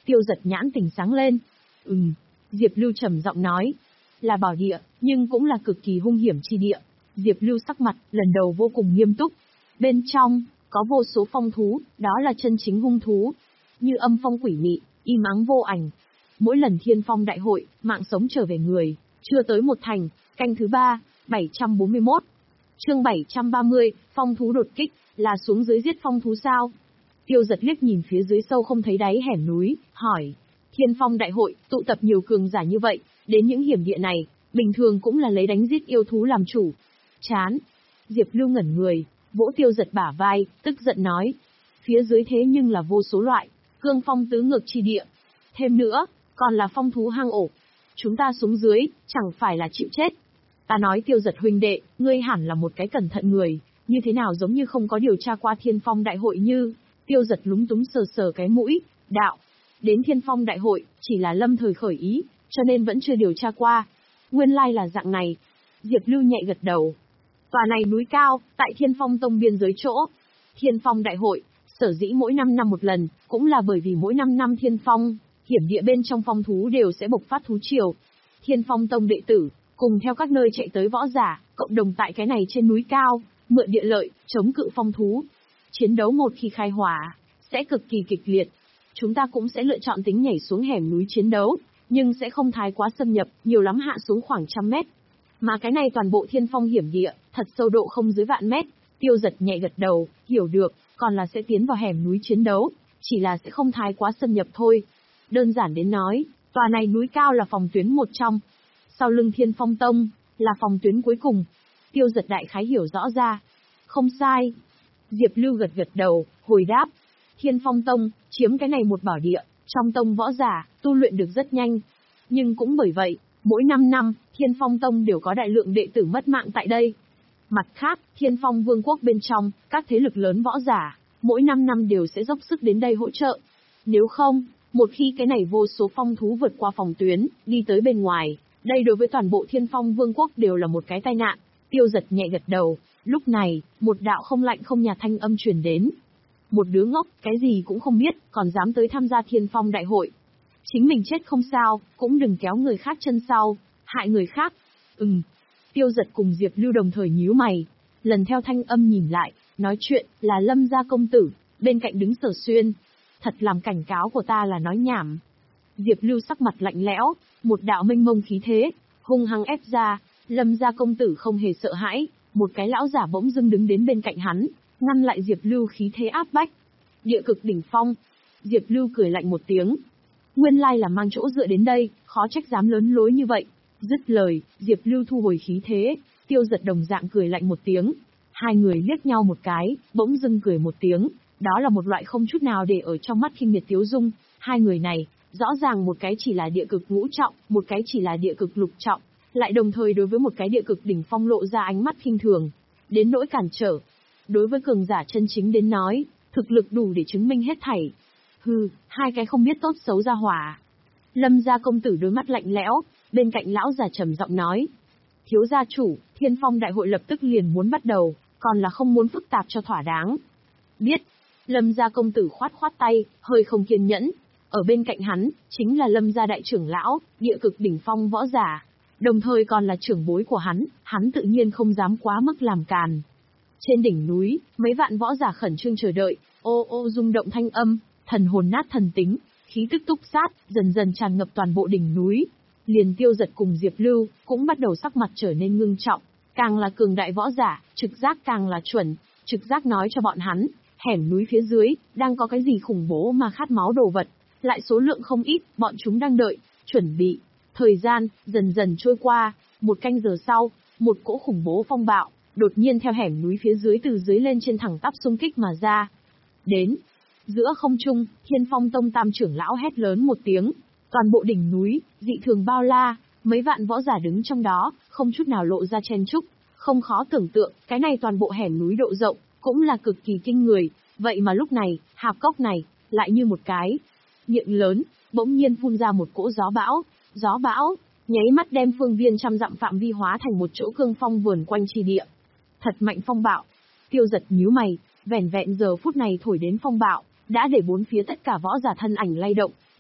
Tiêu Giật nhãn tỉnh sáng lên. Ừm, Diệp Lưu trầm giọng nói. Là bảo địa, nhưng cũng là cực kỳ hung hiểm chi địa. Diệp Lưu sắc mặt, lần đầu vô cùng nghiêm túc. Bên trong, có vô số phong thú, đó là chân chính hung thú. Như âm phong quỷ mị, im ắng vô ảnh. Mỗi lần thiên phong đại hội, mạng sống trở về người, chưa tới một thành, canh thứ ba, bảy trăm bốn mươi mốt. Chương bảy trăm ba mươi, phong thú đột kích, là xuống dưới giết phong thú sao? Tiêu Giật liếc nhìn phía dưới sâu không thấy đáy hẻm núi, hỏi. Thiên phong đại hội, tụ tập nhiều cường giả như vậy, đến những hiểm địa này, bình thường cũng là lấy đánh giết yêu thú làm chủ. Chán. Diệp Lưu ngẩn người, vỗ Tiêu Giật bả vai, tức giận nói. Phía dưới thế nhưng là vô số loại, cương phong tứ ngược chi địa. Thêm nữa, còn là phong thú hang ổ. Chúng ta xuống dưới, chẳng phải là chịu chết. Ta nói Tiêu Giật huynh đệ, ngươi hẳn là một cái cẩn thận người, như thế nào giống như không có điều tra qua thiên phong đại hội như. Tiêu Giật lúng túng sờ sờ cái mũi, đạo. Đến thiên phong đại hội, chỉ là lâm thời khởi ý, cho nên vẫn chưa điều tra qua. Nguyên lai là dạng này. Diệp Lưu nhẹ gật đầu. Tòa này núi cao, tại thiên phong tông biên giới chỗ. Thiên phong đại hội, sở dĩ mỗi năm năm một lần, cũng là bởi vì mỗi năm năm thiên phong, hiểm địa bên trong phong thú đều sẽ bộc phát thú triều. Thiên phong tông đệ tử, cùng theo các nơi chạy tới võ giả, cộng đồng tại cái này trên núi cao, mượn địa lợi, chống cự phong thú. Chiến đấu một khi khai hỏa, sẽ cực kỳ kịch liệt. Chúng ta cũng sẽ lựa chọn tính nhảy xuống hẻm núi chiến đấu, nhưng sẽ không thái quá xâm nhập, nhiều lắm hạ xuống khoảng trăm mét. Mà cái này toàn bộ thiên phong hiểm địa, thật sâu độ không dưới vạn mét. Tiêu Giật nhẹ gật đầu, hiểu được, còn là sẽ tiến vào hẻm núi chiến đấu, chỉ là sẽ không thái quá xâm nhập thôi. Đơn giản đến nói, tòa này núi cao là phòng tuyến một trong. Sau lưng thiên phong tông, là phòng tuyến cuối cùng. Tiêu Giật đại khái hiểu rõ ra. Không sai. Diệp Lưu gật gật đầu, hồi đáp. Thiên phong tông, chiếm cái này một bảo địa, trong tông võ giả, tu luyện được rất nhanh. Nhưng cũng bởi vậy, mỗi năm năm, thiên phong tông đều có đại lượng đệ tử mất mạng tại đây. Mặt khác, thiên phong vương quốc bên trong, các thế lực lớn võ giả, mỗi năm năm đều sẽ dốc sức đến đây hỗ trợ. Nếu không, một khi cái này vô số phong thú vượt qua phòng tuyến, đi tới bên ngoài, đây đối với toàn bộ thiên phong vương quốc đều là một cái tai nạn. Tiêu Giật nhẹ gật đầu, lúc này, một đạo không lạnh không nhạt thanh âm truyền đến. Một đứa ngốc, cái gì cũng không biết, còn dám tới tham gia thiên phong đại hội. Chính mình chết không sao, cũng đừng kéo người khác chân sau, hại người khác. Ừm. Tiêu Giật cùng Diệp Lưu đồng thời nhíu mày, lần theo thanh âm nhìn lại, nói chuyện là Lâm gia công tử, bên cạnh đứng Sở Xuyên. Thật làm cảnh cáo của ta là nói nhảm. Diệp Lưu sắc mặt lạnh lẽo, một đạo mênh mông khí thế, hung hăng ép ra. Lâm gia công tử không hề sợ hãi, một cái lão giả bỗng dưng đứng đến bên cạnh hắn, ngăn lại Diệp Lưu khí thế áp bách. Địa cực đỉnh phong. Diệp Lưu cười lạnh một tiếng. Nguyên lai là mang chỗ dựa đến đây, khó trách dám lớn lối như vậy. Dứt lời, Diệp Lưu thu hồi khí thế, Tiêu Giật đồng dạng cười lạnh một tiếng. Hai người liếc nhau một cái, bỗng dưng cười một tiếng, đó là một loại không chút nào để ở trong mắt khinh miệt tiếu dung. Hai người này, rõ ràng một cái chỉ là địa cực ngũ trọng, một cái chỉ là địa cực lục trọng, lại đồng thời đối với một cái địa cực đỉnh phong lộ ra ánh mắt khinh thường, đến nỗi cản trở. Đối với cường giả chân chính đến nói, thực lực đủ để chứng minh hết thảy. Hừ, hai cái không biết tốt xấu ra hỏa. Lâm gia công tử đôi mắt lạnh lẽo, bên cạnh lão già trầm giọng nói. Thiếu gia chủ, thiên phong đại hội lập tức liền muốn bắt đầu, còn là không muốn phức tạp cho thỏa đáng. Biết. Lâm gia công tử khoát khoát tay, hơi không kiên nhẫn. Ở bên cạnh hắn, chính là Lâm gia đại trưởng lão, địa cực đỉnh phong võ giả. Đồng thời còn là trưởng bối của hắn, hắn tự nhiên không dám quá mức làm càn. Trên đỉnh núi, mấy vạn võ giả khẩn trương chờ đợi, ô ô rung động thanh âm, thần hồn nát thần tính, khí tức túc sát, dần dần tràn ngập toàn bộ đỉnh núi. Liền Tiêu Giật cùng Diệp Lưu, cũng bắt đầu sắc mặt trở nên ngưng trọng. Càng là cường đại võ giả, trực giác càng là chuẩn, trực giác nói cho bọn hắn, hẻm núi phía dưới, đang có cái gì khủng bố mà khát máu đồ vật, lại số lượng không ít, bọn chúng đang đợi, chuẩn bị. Thời gian, dần dần trôi qua, một canh giờ sau, một cỗ khủng bố phong bạo, đột nhiên theo hẻm núi phía dưới từ dưới lên trên thẳng tắp xung kích mà ra. Đến, giữa không trung, Thiên Phong Tông tam trưởng lão hét lớn một tiếng, toàn bộ đỉnh núi, dị thường bao la, mấy vạn võ giả đứng trong đó, không chút nào lộ ra chen chúc, không khó tưởng tượng, cái này toàn bộ hẻm núi độ rộng, cũng là cực kỳ kinh người, vậy mà lúc này, hạp cốc này, lại như một cái miệng lớn, bỗng nhiên phun ra một cỗ gió bão, gió bão, nháy mắt đem phương viên trăm dặm phạm vi hóa thành một chỗ cương phong vườn quanh chi địa. Thật mạnh phong bạo. Tiêu Giật nhíu mày, vẻn vẹn giờ phút này thổi đến phong bạo, đã để bốn phía tất cả võ giả thân ảnh lay động,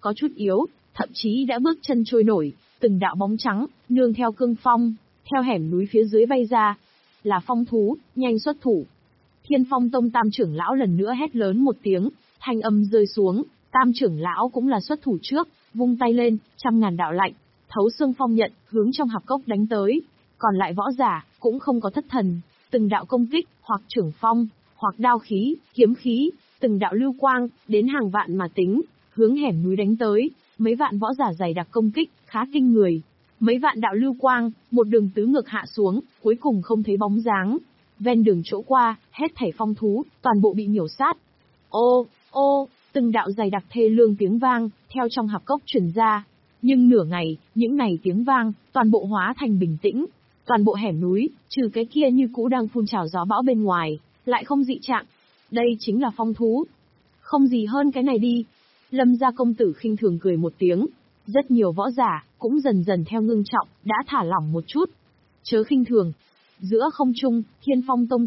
có chút yếu, thậm chí đã bước chân trôi nổi, từng đạo bóng trắng, nương theo cương phong, theo hẻm núi phía dưới bay ra. Là phong thú, nhanh xuất thủ. Thiên Phong Tông Tam trưởng lão lần nữa hét lớn một tiếng, thanh âm rơi xuống, Tam trưởng lão cũng là xuất thủ trước, vung tay lên, trăm ngàn đạo lạnh, thấu xương phong nhận, hướng trong hạp cốc đánh tới. Còn lại võ giả, cũng không có thất thần, từng đạo công kích, hoặc trưởng phong, hoặc đao khí, kiếm khí, từng đạo lưu quang, đến hàng vạn mà tính, hướng hẻm núi đánh tới, mấy vạn võ giả dày đặc công kích, khá kinh người. Mấy vạn đạo lưu quang, một đường tứ ngược hạ xuống, cuối cùng không thấy bóng dáng. Ven đường chỗ qua, hết thảy phong thú, toàn bộ bị miểu sát. Ô, ô, từng đạo dày đặc thê lương tiếng vang, theo trong hạp cốc truyền ra. Nhưng nửa ngày, những này tiếng vang, toàn bộ hóa thành bình tĩnh. Toàn bộ hẻm núi, trừ cái kia như cũ đang phun trào gió bão bên ngoài, lại không dị trạng. Đây chính là phong thú. Không gì hơn cái này đi. Lâm gia công tử khinh thường cười một tiếng. Rất nhiều võ giả, cũng dần dần theo ngưng trọng, đã thả lỏng một chút. Chớ khinh thường. Giữa không trung, Thiên Phong Tông